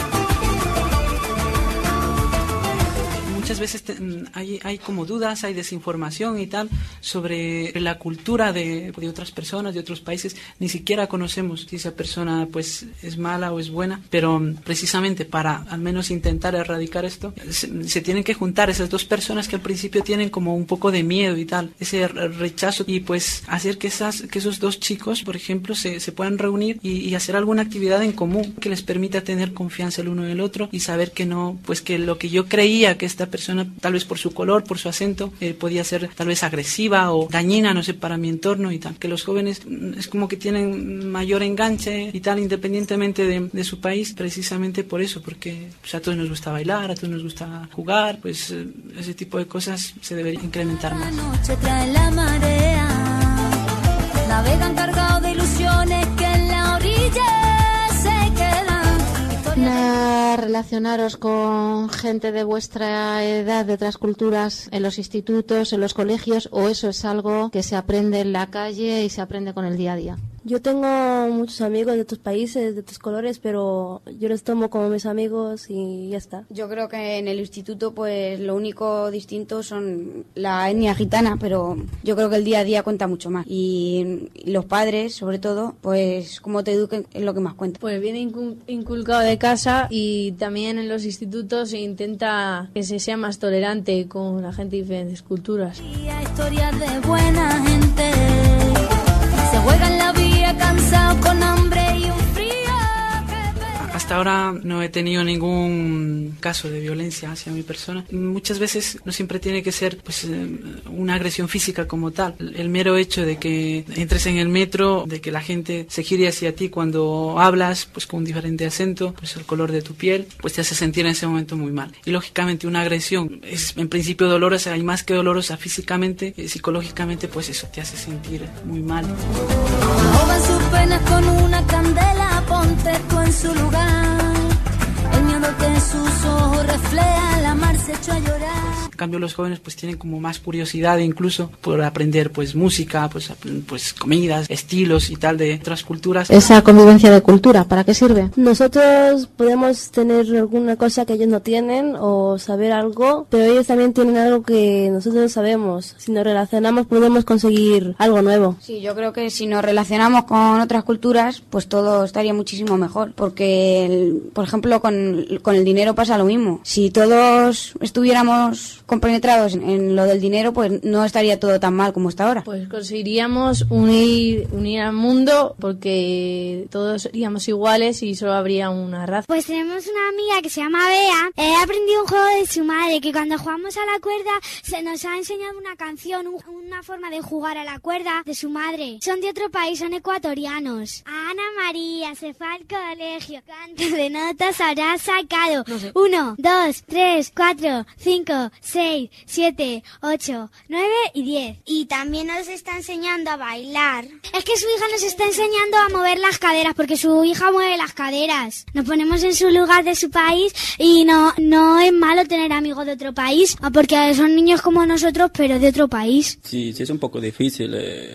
Muchas veces hay como dudas, hay desinformación y tal sobre la cultura de otras personas, de otros países. Ni siquiera conocemos si esa persona pues es mala o es buena, pero precisamente para al menos intentar erradicar esto se tienen que juntar esas dos personas que al principio tienen como un poco de miedo y tal, ese rechazo, y pues hacer que esos dos chicos, por ejemplo, se puedan reunir y hacer alguna actividad en común que les permita tener confianza el uno en el otro y saber que no, pues que lo que yo creía que esta persona, tal vez por su color, por su acento, podía ser tal vez agresiva o dañina, no sé, para mi entorno y tal. Que los jóvenes es como que tienen mayor enganche y tal, independientemente de su país, precisamente por eso, porque pues, a todos nos gusta bailar, a todos nos gusta jugar, pues ese tipo de cosas se debería incrementar más. La noche trae la marea, navegan cargados de ilusiones que en la orilla se quedan. Relacionaros con gente de vuestra edad, de otras culturas, en los institutos, en los colegios, o eso es algo que se aprende en la calle y se aprende con el día a día? Yo tengo muchos amigos de otros países, de otros colores, pero yo los tomo como mis amigos y ya está. Yo creo que en el instituto pues lo único distinto son la etnia gitana, pero yo creo que el día a día cuenta mucho más. Y los padres, sobre todo, pues cómo te eduquen es lo que más cuenta. Pues viene inculcado de casa, y también en los institutos se intenta que se sea más tolerante con la gente de diferentes culturas. Historias de buena gente, se juegan la vida cansados con hambre y un frío. Hasta ahora no he tenido ningún caso de violencia hacia mi persona. Muchas veces no siempre tiene que ser pues una agresión física como tal. El mero hecho de que entres en el metro, de que la gente se gire hacia ti cuando hablas, pues con un diferente acento, pues el color de tu piel, pues te hace sentir en ese momento muy mal. Y lógicamente una agresión es en principio dolorosa, y más que dolorosa físicamente, psicológicamente, pues eso te hace sentir muy mal. Ahogan sus penas con una candela, ponte tú en su lugar. El miedo que en sus ojos refleja, la mar se echó a llorar. cambio los jóvenes pues tienen como más curiosidad incluso por aprender pues música, pues comidas, estilos y tal de otras culturas. Esa convivencia de cultura, ¿para qué sirve? Nosotros podemos tener alguna cosa que ellos no tienen o saber algo, pero ellos también tienen algo que nosotros sabemos. Si nos relacionamos podemos conseguir algo nuevo. Sí, yo creo que si nos relacionamos con otras culturas, pues todo estaría muchísimo mejor, porque por ejemplo con el dinero pasa lo mismo. Si todos estuviéramos compenetrados en lo del dinero, pues no estaría todo tan mal como está ahora. Pues conseguiríamos unir al mundo, porque todos seríamos iguales y solo habría una raza. Pues tenemos una amiga que se llama Bea. He aprendido un juego de su madre, que cuando jugamos a la cuerda se nos ha enseñado una canción, una forma de jugar a la cuerda de su madre. Son de otro país, son ecuatorianos. Ana María se fue al colegio. ¿Cuántas de notas habrá sacado? 1, 2, 3, 4, 5, 6, 7, 8, 9 y 10. Y también nos está enseñando a bailar. Es que su hija nos está enseñando a mover las caderas, porque su hija mueve las caderas. Nos ponemos en su lugar de su país y no es malo tener amigos de otro país, porque son niños como nosotros, pero de otro país. Sí, es un poco difícil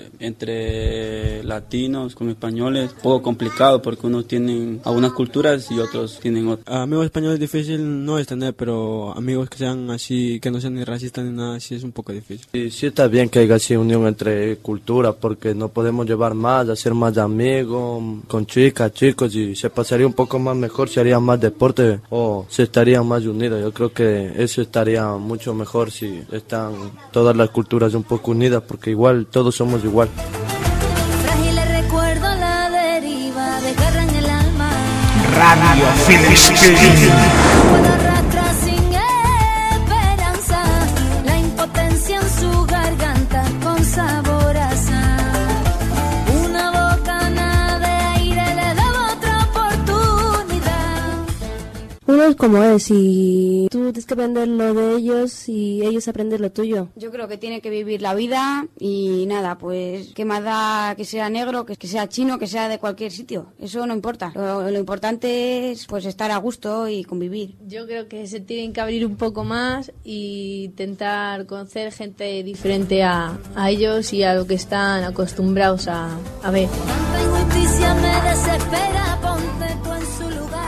entre latinos con españoles, un poco complicado porque unos tienen algunas culturas y otros tienen otras. Amigos españoles difícil no es tener, pero amigos que sean así, que no sean ni racistas ni nada, sí es un poco difícil. Sí está bien que haya así unión entre culturas, porque nos podemos llevar más, hacer más amigos con chicas, chicos, y se pasaría un poco más mejor si harían más deporte o se estarían más unidos. Yo creo que eso estaría mucho mejor si están todas las culturas un poco unidas, porque igual todos somos igual. Frágiles recuerdo la deriva de guerra en el alma. Radio Filispín. Cuando arrastra sin esperanza la impotencia en su garganta con sabor a sal. Una bocanada de aire le daba otra oportunidad. Uno es como es, y tú tienes que aprender lo de ellos y ellos aprender lo tuyo. Yo creo que tiene que vivir la vida y nada, pues qué más da que sea negro, que sea chino, que sea de cualquier sitio. Eso no importa. Lo importante es pues estar a gusto y convivir. Yo creo que se tienen que abrir un poco más y intentar conocer gente diferente a ellos y a lo que están acostumbrados a ver. Tanta injusticia me desespera, ponte tú en su lugar.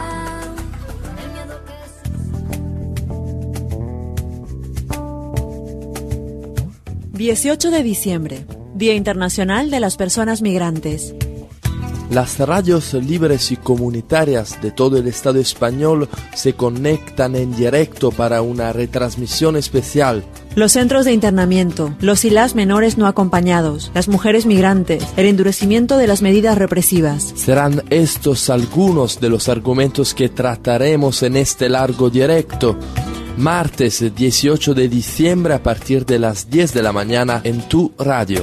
18 de diciembre, Día Internacional de las Personas Migrantes. Las radios libres y comunitarias de todo el Estado español se conectan en directo para una retransmisión especial. Los centros de internamiento, los y las menores no acompañados, las mujeres migrantes, el endurecimiento de las medidas represivas. Serán estos algunos de los argumentos que trataremos en este largo directo. Martes 18 de diciembre a partir de las 10 de la mañana en tu radio.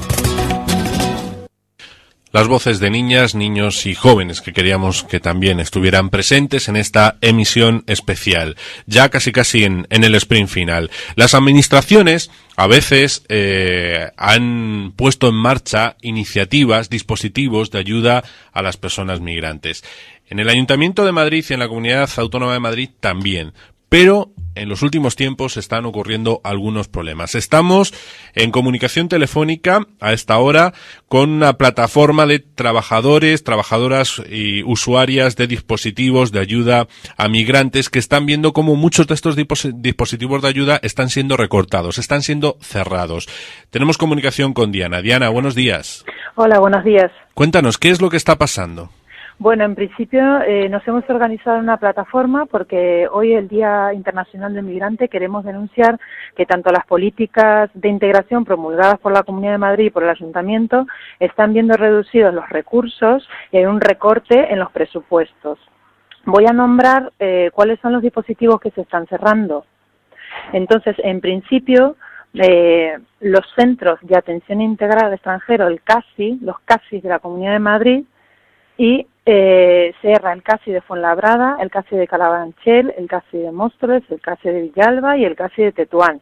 Las voces de niñas, niños y jóvenes que queríamos que también estuvieran presentes en esta emisión especial, ya casi en el sprint final. Las administraciones a veces han puesto en marcha iniciativas, dispositivos de ayuda a las personas migrantes. En el Ayuntamiento de Madrid y en la Comunidad Autónoma de Madrid también. Pero en los últimos tiempos están ocurriendo algunos problemas. Estamos en comunicación telefónica a esta hora con una plataforma de trabajadores, trabajadoras y usuarias de dispositivos de ayuda a migrantes que están viendo cómo muchos de estos dispositivos de ayuda están siendo recortados, están siendo cerrados. Tenemos comunicación con Diana. Diana, buenos días. Hola, buenos días. Cuéntanos, ¿qué es lo que está pasando? Bueno, en principio nos hemos organizado en una plataforma porque hoy, el Día Internacional del Migrante, queremos denunciar que tanto las políticas de integración promulgadas por la Comunidad de Madrid y por el Ayuntamiento están viendo reducidos los recursos y hay un recorte en los presupuestos. Voy a nombrar cuáles son los dispositivos que se están cerrando. Entonces, en principio, los centros de atención integral al extranjero, el CASI, los CASI de la Comunidad de Madrid, y cierra el CASI de Fuenlabrada, el CASI de Carabanchel, el CASI de Móstoles, el CASI de Villalba y el CASI de Tetuán.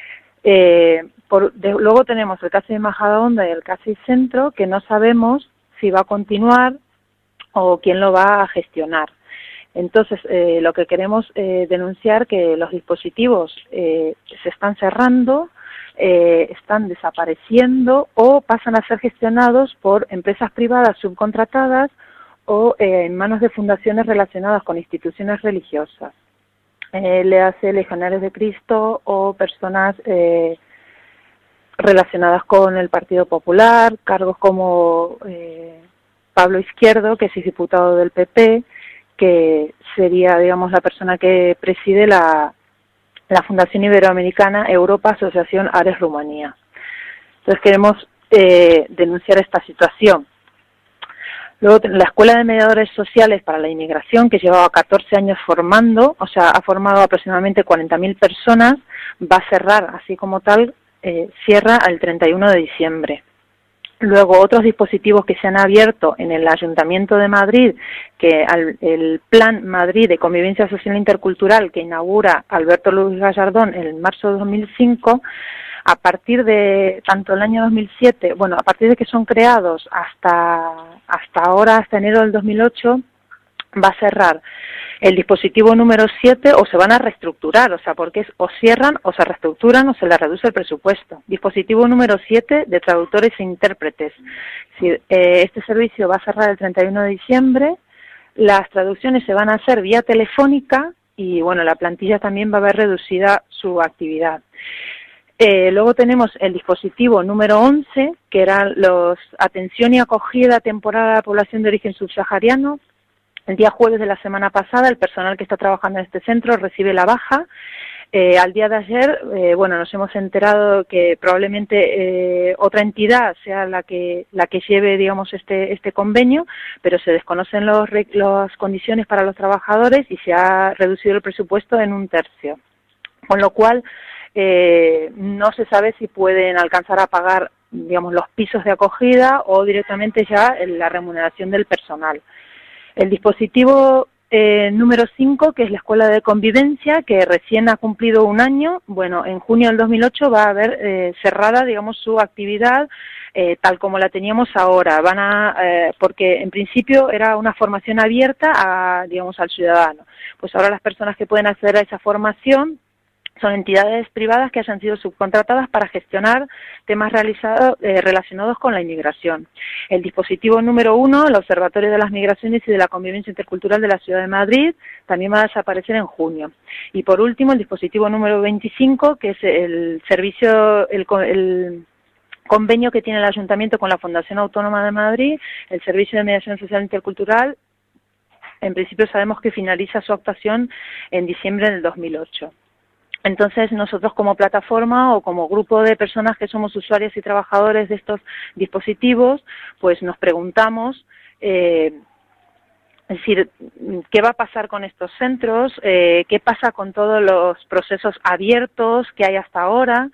Luego tenemos el CASI de Majadahonda y el CASI Centro, que no sabemos si va a continuar o quién lo va a gestionar. Entonces, lo que queremos denunciar que los dispositivos se están cerrando, están desapareciendo o pasan a ser gestionados por empresas privadas subcontratadas o en manos de fundaciones relacionadas con instituciones religiosas. Le hace Legionarios de Cristo o personas relacionadas con el Partido Popular, cargos como Pablo Izquierdo, que es diputado del PP, que sería, digamos, la persona que preside la Fundación Iberoamericana Europa Asociación Ares Rumanía. Entonces queremos denunciar esta situación. Luego, la Escuela de Mediadores Sociales para la Inmigración, que llevaba 14 años formando, o sea, ha formado aproximadamente 40.000 personas, va a cerrar, así como tal, cierra el 31 de diciembre. Luego, otros dispositivos que se han abierto en el Ayuntamiento de Madrid, que el Plan Madrid de Convivencia Social e Intercultural que inaugura Alberto Luis Gallardón en marzo de 2005, a partir de tanto el año 2007, bueno, a partir de que son creados hasta ahora, hasta enero del 2008, va a cerrar el dispositivo número 7 o se van a reestructurar, o sea, porque es o cierran o se reestructuran o se les reduce el presupuesto. Dispositivo número 7 de traductores e intérpretes. Este servicio va a cerrar el 31 de diciembre, las traducciones se van a hacer vía telefónica y, bueno, la plantilla también va a ver reducida su actividad. Luego tenemos el dispositivo número 11, que eran los atención y acogida temporal a la población de origen subsahariano. El día jueves de la semana pasada, el personal que está trabajando en este centro recibe la baja. Al día de ayer, bueno, nos hemos enterado que probablemente otra entidad sea la que lleve, digamos, este convenio, pero se desconocen las condiciones para los trabajadores y se ha reducido el presupuesto en 1/3. Con lo cual, no se sabe si pueden alcanzar a pagar, digamos, los pisos de acogida o directamente ya la remuneración del personal. El dispositivo número 5, que es la Escuela de Convivencia, que recién ha cumplido 1 año, bueno, en junio del 2008 va a haber cerrada, digamos, su actividad tal como la teníamos ahora. Porque en principio era una formación abierta digamos, al ciudadano. Pues ahora las personas que pueden acceder a esa formación son entidades privadas que hayan sido subcontratadas para gestionar temas relacionados con la inmigración. El dispositivo número 1, el Observatorio de las Migraciones y de la Convivencia Intercultural de la Ciudad de Madrid, también va a desaparecer en junio. Y por último, el dispositivo número 25, que es el servicio, el convenio que tiene el Ayuntamiento con la Fundación Autónoma de Madrid, el Servicio de Mediación Social Intercultural. En principio sabemos que finaliza su actuación en diciembre del 2008. Entonces, nosotros como plataforma o como grupo de personas que somos usuarios y trabajadores de estos dispositivos, pues nos preguntamos, es decir, ¿qué va a pasar con estos centros? ¿Qué pasa con todos los procesos abiertos que hay hasta ahora?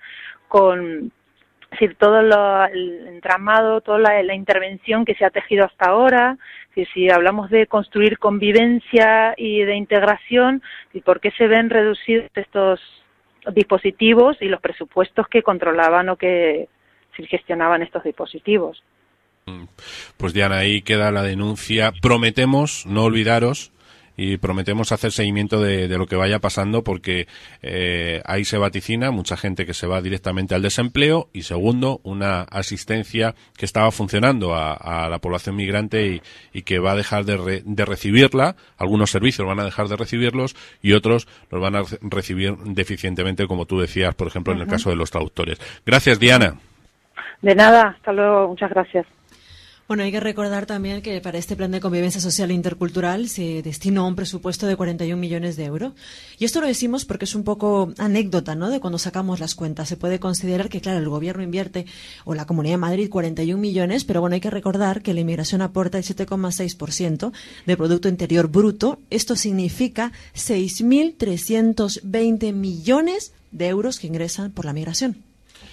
Es decir, todo el entramado, toda la intervención que se ha tejido hasta ahora. Es decir, si hablamos de construir convivencia y de integración, ¿y por qué se ven reducidos estos dispositivos y los presupuestos que controlaban o que gestionaban estos dispositivos? Pues Diana, ahí queda la denuncia. Prometemos no olvidaros y prometemos hacer seguimiento de lo que vaya pasando, porque ahí se vaticina mucha gente que se va directamente al desempleo y, segundo, una asistencia que estaba funcionando a la población migrante y que va a dejar de recibirla. Algunos servicios van a dejar de recibirlos y otros los van a recibir deficientemente, como tú decías, por ejemplo, en el caso de los traductores. Gracias, Diana. De nada, hasta luego, muchas gracias. Bueno, hay que recordar también que para este plan de convivencia social e intercultural se destinó un presupuesto de 41 millones de euros. Y esto lo decimos porque es un poco anécdota, ¿no?, de cuando sacamos las cuentas. Se puede considerar que, claro, el gobierno invierte, o la Comunidad de Madrid, 41 millones, pero bueno, hay que recordar que la inmigración aporta el 7,6% del Producto Interior Bruto. Esto significa 6.320 millones de euros que ingresan por la migración.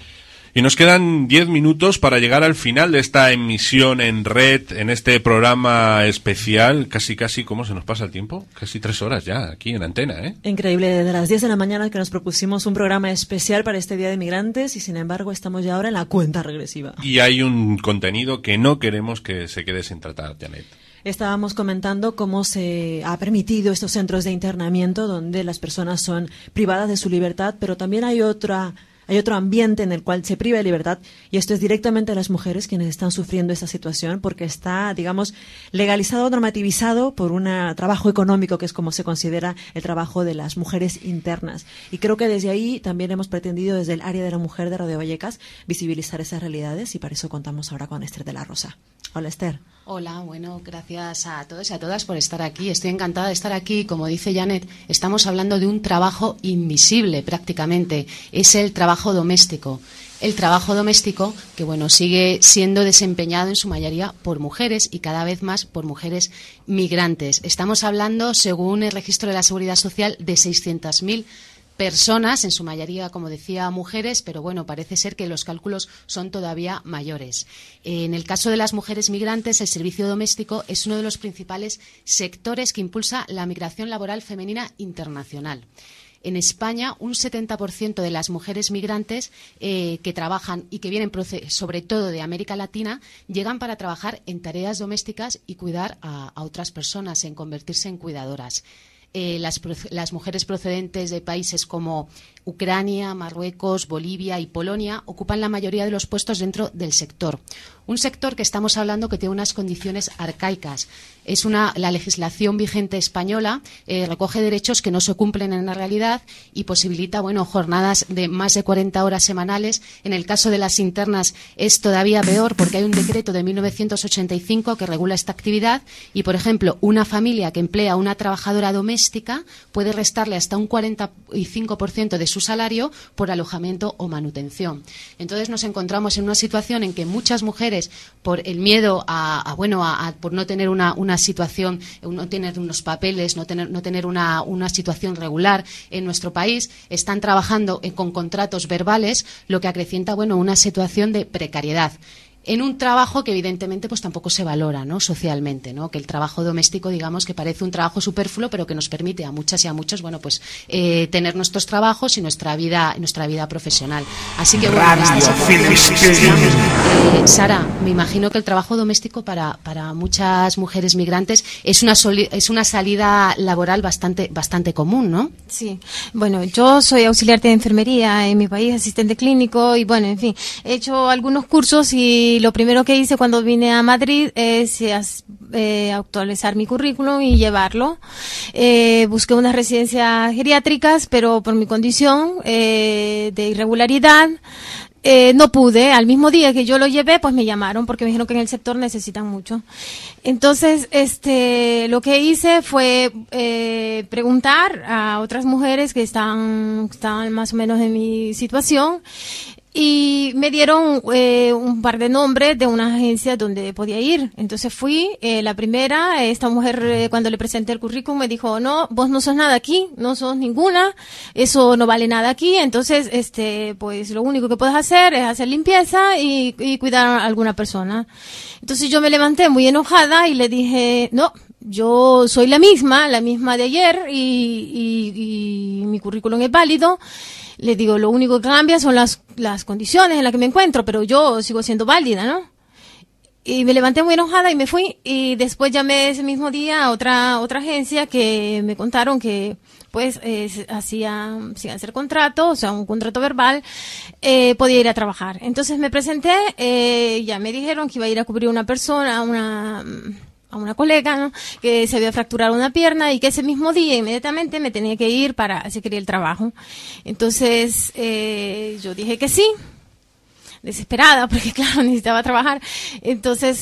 Y nos quedan 10 minutos para llegar al final de esta emisión en red, en este programa especial. Casi, ¿cómo se nos pasa el tiempo? Casi 3 horas ya, aquí en Antena, ¿eh? Increíble, desde las 10 de la mañana que nos propusimos un programa especial para este Día de Migrantes y sin embargo estamos ya ahora en la cuenta regresiva. Y hay un contenido que no queremos que se quede sin tratar, Janet. Estábamos comentando cómo se ha permitido estos centros de internamiento donde las personas son privadas de su libertad, pero también hay otro ambiente en el cual se priva de libertad, y esto es directamente a las mujeres quienes están sufriendo esta situación porque está, digamos, legalizado, normativizado por un trabajo económico que es como se considera el trabajo de las mujeres internas. Y creo que desde ahí también hemos pretendido desde el área de la mujer de Radio Vallecas visibilizar esas realidades y para eso contamos ahora con Esther de la Rosa. Hola, Esther. Hola, bueno, gracias a todos y a todas por estar aquí. Estoy encantada de estar aquí. Como dice Janet, estamos hablando de un trabajo invisible prácticamente. Es el trabajo doméstico. El trabajo doméstico que, bueno, sigue siendo desempeñado en su mayoría por mujeres y cada vez más por mujeres migrantes. Estamos hablando, según el registro de la Seguridad Social, de 600.000 personas, en su mayoría, como decía, mujeres, pero bueno, parece ser que los cálculos son todavía mayores. En el caso de las mujeres migrantes, el servicio doméstico es uno de los principales sectores que impulsa la migración laboral femenina internacional. En España, un 70% de las mujeres migrantes que trabajan y que vienen sobre todo de América Latina llegan para trabajar en tareas domésticas y cuidar a otras personas, en convertirse en cuidadoras. Las mujeres procedentes de países como Ucrania, Marruecos, Bolivia y Polonia ocupan la mayoría de los puestos dentro del sector. Un sector que estamos hablando que tiene unas condiciones arcaicas. La legislación vigente española recoge derechos que no se cumplen en la realidad y posibilita, bueno, jornadas de más de 40 horas semanales. En el caso de las internas es todavía peor porque hay un decreto de 1985 que regula esta actividad y, por ejemplo, una familia que emplea a una trabajadora doméstica puede restarle hasta un 45% de su salario por alojamiento o manutención. Entonces nos encontramos en una situación en que muchas mujeres, por el miedo por no tener una situación, no tener unos papeles, no tener una situación regular en nuestro país, están trabajando con contratos verbales, lo que acrecienta, bueno, una situación de precariedad. En un trabajo que evidentemente pues tampoco se valora, ¿no?, socialmente, ¿no?, que el trabajo doméstico, digamos, que parece un trabajo superfluo, pero que nos permite a muchas y a muchos, bueno, pues tener nuestros trabajos y nuestra vida profesional. Así que bueno, Sara, me imagino que el trabajo doméstico para muchas mujeres migrantes es una salida laboral bastante común, ¿no? Sí. Bueno, yo soy auxiliar de enfermería en mi país, asistente clínico y bueno, en fin, he hecho algunos cursos y lo primero que hice cuando vine a Madrid es actualizar mi currículum y llevarlo. Busqué unas residencias geriátricas, pero por mi condición de irregularidad no pude. Al mismo día que yo lo llevé, pues me llamaron porque me dijeron que en el sector necesitan mucho. Entonces, lo que hice fue preguntar a otras mujeres que estaban más o menos en mi situación. Y me dieron un par de nombres de una agencia donde podía ir. Entonces fui, la primera, esta mujer cuando le presenté el currículum me dijo, no, vos no sos nada aquí, no sos ninguna, eso no vale nada aquí, entonces pues lo único que puedes hacer es hacer limpieza y cuidar a alguna persona. Entonces yo me levanté muy enojada y le dije, no, yo soy la misma de ayer y mi currículum es válido. Le digo, lo único que cambia son las condiciones en las que me encuentro, pero yo sigo siendo válida, ¿no? Y me levanté muy enojada y me fui. Y después llamé ese mismo día a otra agencia que me contaron que, pues, hacían, sin hacer contrato, o sea, un contrato verbal, podía ir a trabajar. Entonces me presenté, ya me dijeron que iba a ir a cubrir una persona, a una colega, ¿no?, que se había fracturado una pierna y que ese mismo día inmediatamente me tenía que ir para si quería el trabajo. Entonces yo dije que sí, desesperada porque claro, necesitaba trabajar. Entonces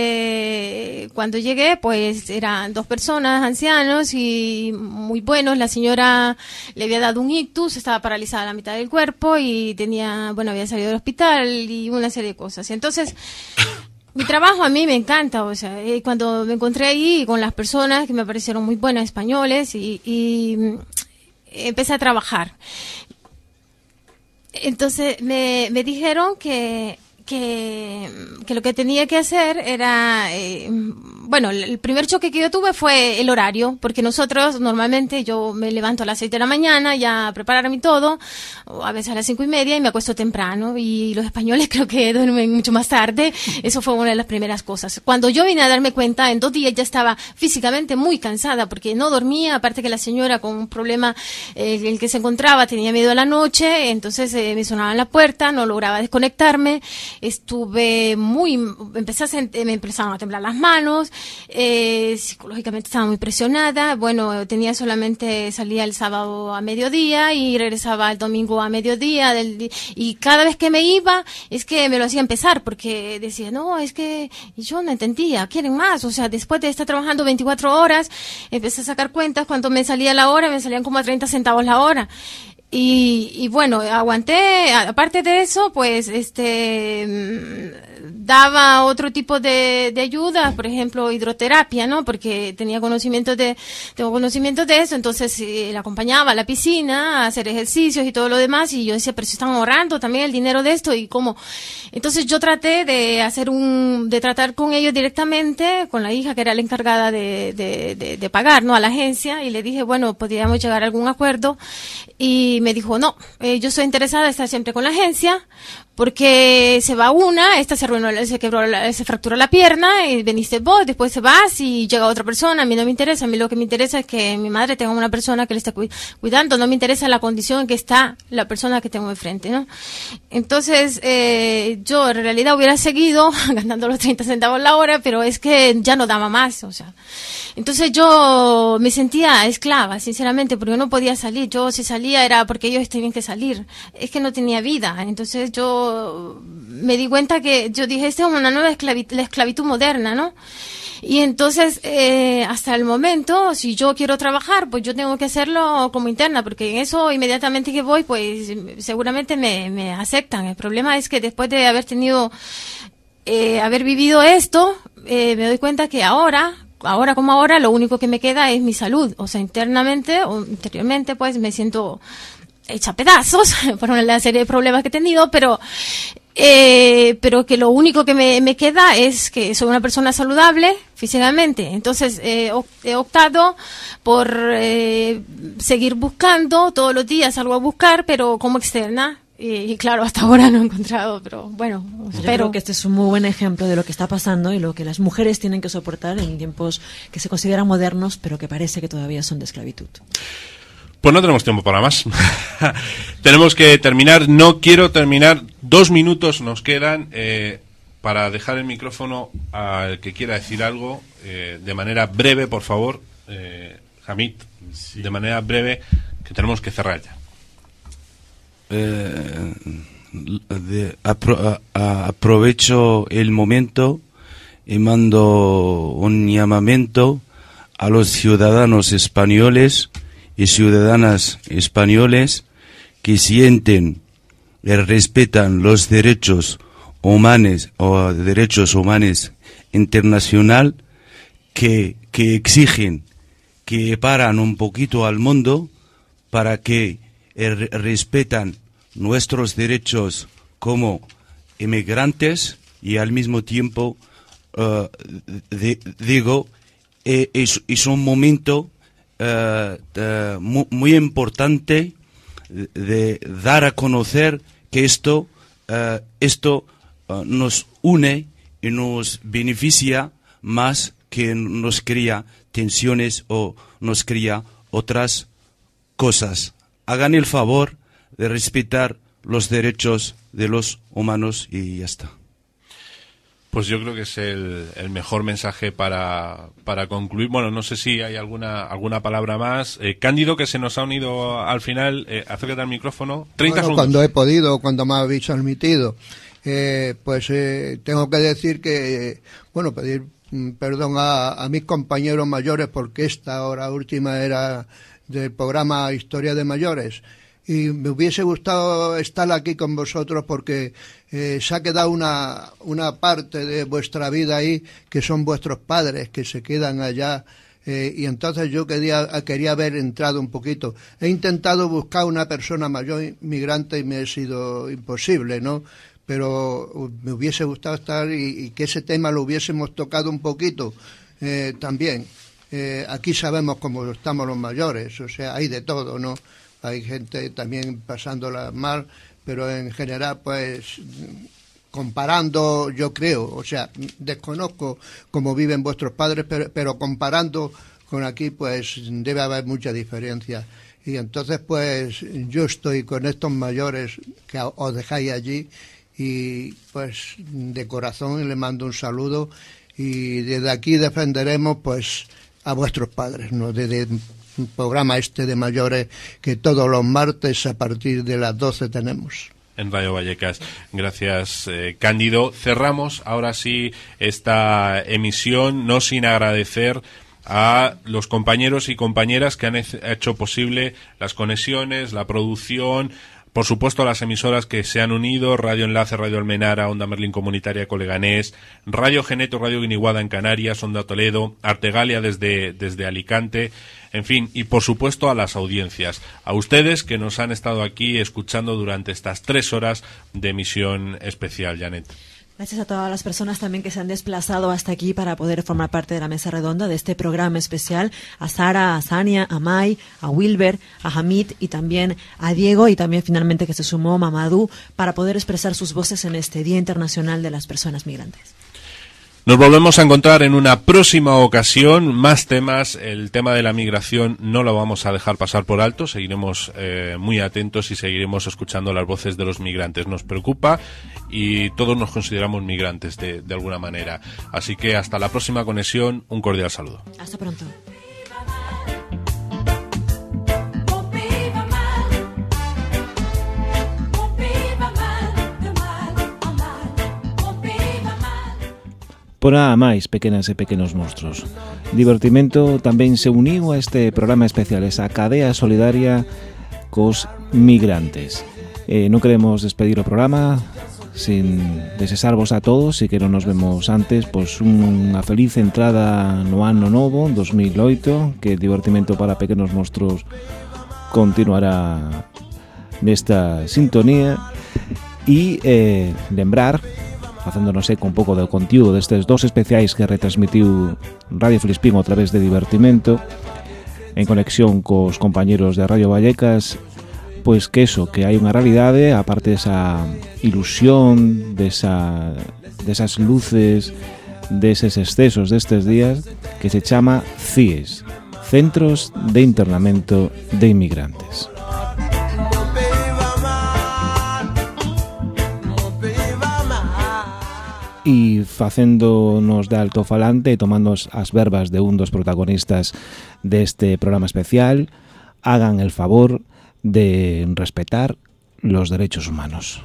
cuando llegué, pues eran 2 personas, ancianos y muy buenos. La señora le había dado un ictus, estaba paralizada a la mitad del cuerpo y había salido del hospital y una serie de cosas. Entonces mi trabajo a mí me encanta, o sea, cuando me encontré ahí con las personas que me parecieron muy buenas, españoles, y empecé a trabajar. Entonces me dijeron que lo que tenía que hacer era, bueno, el primer choque que yo tuve fue el horario, porque nosotros normalmente yo me levanto a las 6 de la mañana ya a prepararme todo, o a veces a las 5:30 y me acuesto temprano, y los españoles creo que duermen mucho más tarde. Eso fue una de las primeras cosas. Cuando yo vine a darme cuenta, en 2 días ya estaba físicamente muy cansada, porque no dormía, aparte que la señora con un problema el que se encontraba tenía miedo a la noche, entonces me sonaban la puerta, no lograba desconectarme. Estuve me empezaron a temblar las manos, psicológicamente estaba muy presionada. Bueno, salía el sábado a mediodía y regresaba el domingo a mediodía, y cada vez que me iba es que me lo hacía empezar, porque decía, no, es que yo no entendía, quieren más. O sea, después de estar trabajando 24 horas, empecé a sacar cuentas, cuando me salía la hora, me salían como a 30 centavos la hora. Y bueno, aguanté. Aparte de eso, pues daba otro tipo de ayuda, por ejemplo hidroterapia, ¿no? Porque tengo conocimiento de eso, entonces la acompañaba a la piscina a hacer ejercicios y todo lo demás, y yo decía, pero si están ahorrando también el dinero de esto, y cómo. Entonces yo traté de tratar con ellos directamente, con la hija que era la encargada de pagar, ¿no? A la agencia, y le dije, bueno, podríamos llegar a algún acuerdo, y me dijo, no, yo estoy interesada en estar siempre con la agencia, porque se va una, esta se arruinó, se fracturó la pierna, y veniste vos, después se vas y llega otra persona. A mí no me interesa, a mí lo que me interesa es que mi madre tenga una persona que le esté cuidando, no me interesa la condición en que está la persona que tengo enfrente, ¿no? Entonces, yo en realidad hubiera seguido ganando los 30 centavos la hora, pero es que ya no daba más, o sea. Entonces yo me sentía esclava, sinceramente, porque no podía salir. Yo si salía era porque ellos tenían que salir, es que no tenía vida. Entonces yo me di cuenta que yo dije, esta es una nueva la esclavitud moderna, ¿no? Y entonces, hasta el momento, si yo quiero trabajar, pues yo tengo que hacerlo como interna, porque en eso inmediatamente que voy, pues seguramente me aceptan. El problema es que después de haber vivido esto, me doy cuenta que ahora, lo único que me queda es mi salud. O sea, internamente o interiormente, pues me siento hecha pedazos por una serie de problemas que he tenido, pero que lo único que me queda es que soy una persona saludable físicamente. Entonces he optado por seguir buscando, todos los días salgo a buscar, pero como externa. Y claro, hasta ahora no he encontrado, pero bueno, espero. Yo creo que este es un muy buen ejemplo de lo que está pasando y lo que las mujeres tienen que soportar en tiempos que se consideran modernos, pero que parece que todavía son de esclavitud. Pues no tenemos tiempo para más. Tenemos que terminar. No quiero terminar. 2 minutos nos quedan para dejar el micrófono al que quiera decir algo de manera breve, por favor. Hamid, sí. De manera breve, que tenemos que cerrar ya. Aprovecho el momento y mando un llamamiento a los ciudadanos españoles y ciudadanas españoles que sienten y respetan los derechos humanos o derechos humanos internacional, que exigen que paran un poquito al mundo para que respetan nuestros derechos como inmigrantes, y al mismo tiempo es un momento muy importante de dar a conocer que esto nos une y nos beneficia más que nos crea tensiones o nos crea otras cosas. Hagan el favor de respetar los derechos de los humanos y ya está. Pues yo creo que es el mejor mensaje para concluir. Bueno, no sé si hay alguna palabra más. Cándido, que se nos ha unido al final, acércate al micrófono. 30 segundos. Cuando he podido, cuando me habéis admitido, tengo que decir que, pedir perdón a mis compañeros mayores, porque esta hora última era del programa Historia de Mayores. Y me hubiese gustado estar aquí con vosotros porque se ha quedado una parte de vuestra vida ahí, que son vuestros padres, que se quedan allá Y entonces yo quería haber entrado un poquito. He intentado buscar una persona mayor migrante y me ha sido imposible, ¿no? Pero me hubiese gustado estar y que ese tema lo hubiésemos tocado un poquito también. Aquí sabemos cómo estamos los mayores, o sea, hay de todo, ¿no? Hay gente también pasándola mal, pero en general, pues, comparando, yo creo, o sea, desconozco cómo viven vuestros padres, pero comparando con aquí, pues, debe haber mucha diferencia. Y entonces, pues, yo estoy con estos mayores que os dejáis allí y, pues, de corazón les mando un saludo y desde aquí defenderemos, pues, a vuestros padres, ¿no? Desde un programa de mayores que todos los martes a partir de las 12 tenemos. En Radio Vallecas. Gracias, Cándido. Cerramos ahora sí esta emisión, no sin agradecer a los compañeros y compañeras que han hecho posible las conexiones, la producción, por supuesto a las emisoras que se han unido, Radio Enlace, Radio Almenara, Onda Merlín Comunitaria Coleganés, Radio Geneto, Radio Guiniguada en Canarias, Onda Toledo, Artegalia desde Alicante, en fin, y por supuesto a las audiencias, a ustedes que nos han estado aquí escuchando durante estas 3 horas de emisión especial, Janet. Gracias a todas las personas también que se han desplazado hasta aquí para poder formar parte de la mesa redonda de este programa especial. A Sara, a Sania, a Mai, a Wilber, a Hamid y también a Diego y también finalmente que se sumó Mamadou para poder expresar sus voces en este Día Internacional de las Personas Migrantes. Nos volvemos a encontrar en una próxima ocasión, más temas. El tema de la migración no lo vamos a dejar pasar por alto, seguiremos muy atentos y seguiremos escuchando las voces de los migrantes. Nos preocupa y todos nos consideramos migrantes de alguna manera. Así que hasta la próxima conexión, un cordial saludo. Hasta pronto. Por nada máis, pequenas e pequenos monstruos. Divertimento tamén se uniu a este programa especial, esa cadea solidaria cos migrantes. Non queremos despedir o programa sin desexarvos a todos, e que non nos vemos antes, pois unha feliz entrada no ano novo, 2008, que Divertimento para Pequenos Monstruos continuará nesta sintonía, e lembrar, facéndonos eco un pouco do contido destes 2 especiais que retransmitiu Radio Filispín a través de Divertimento en conexión cos compañeros de Radio Vallecas, pois que eso, que hai unha realidade aparte desa ilusión, desas luces, deses excesos destes días, que se chama CIES, Centros de Internamento de Inmigrantes. E facéndonos de altofalante e tomando as verbas de un dos protagonistas deste programa especial, hagan el favor de respetar los derechos humanos.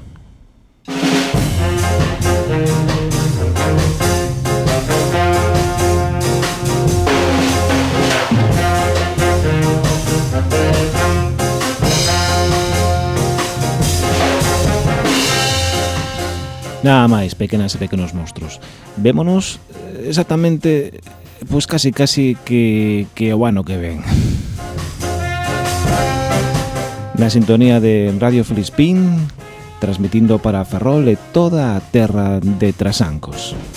Nada máis, pequenas e pequenos monstruos. Vémonos exactamente, pois casi que o ano que ven. Na sintonía de Radio Filispín, transmitindo para Ferrol e toda a terra de Trasancos.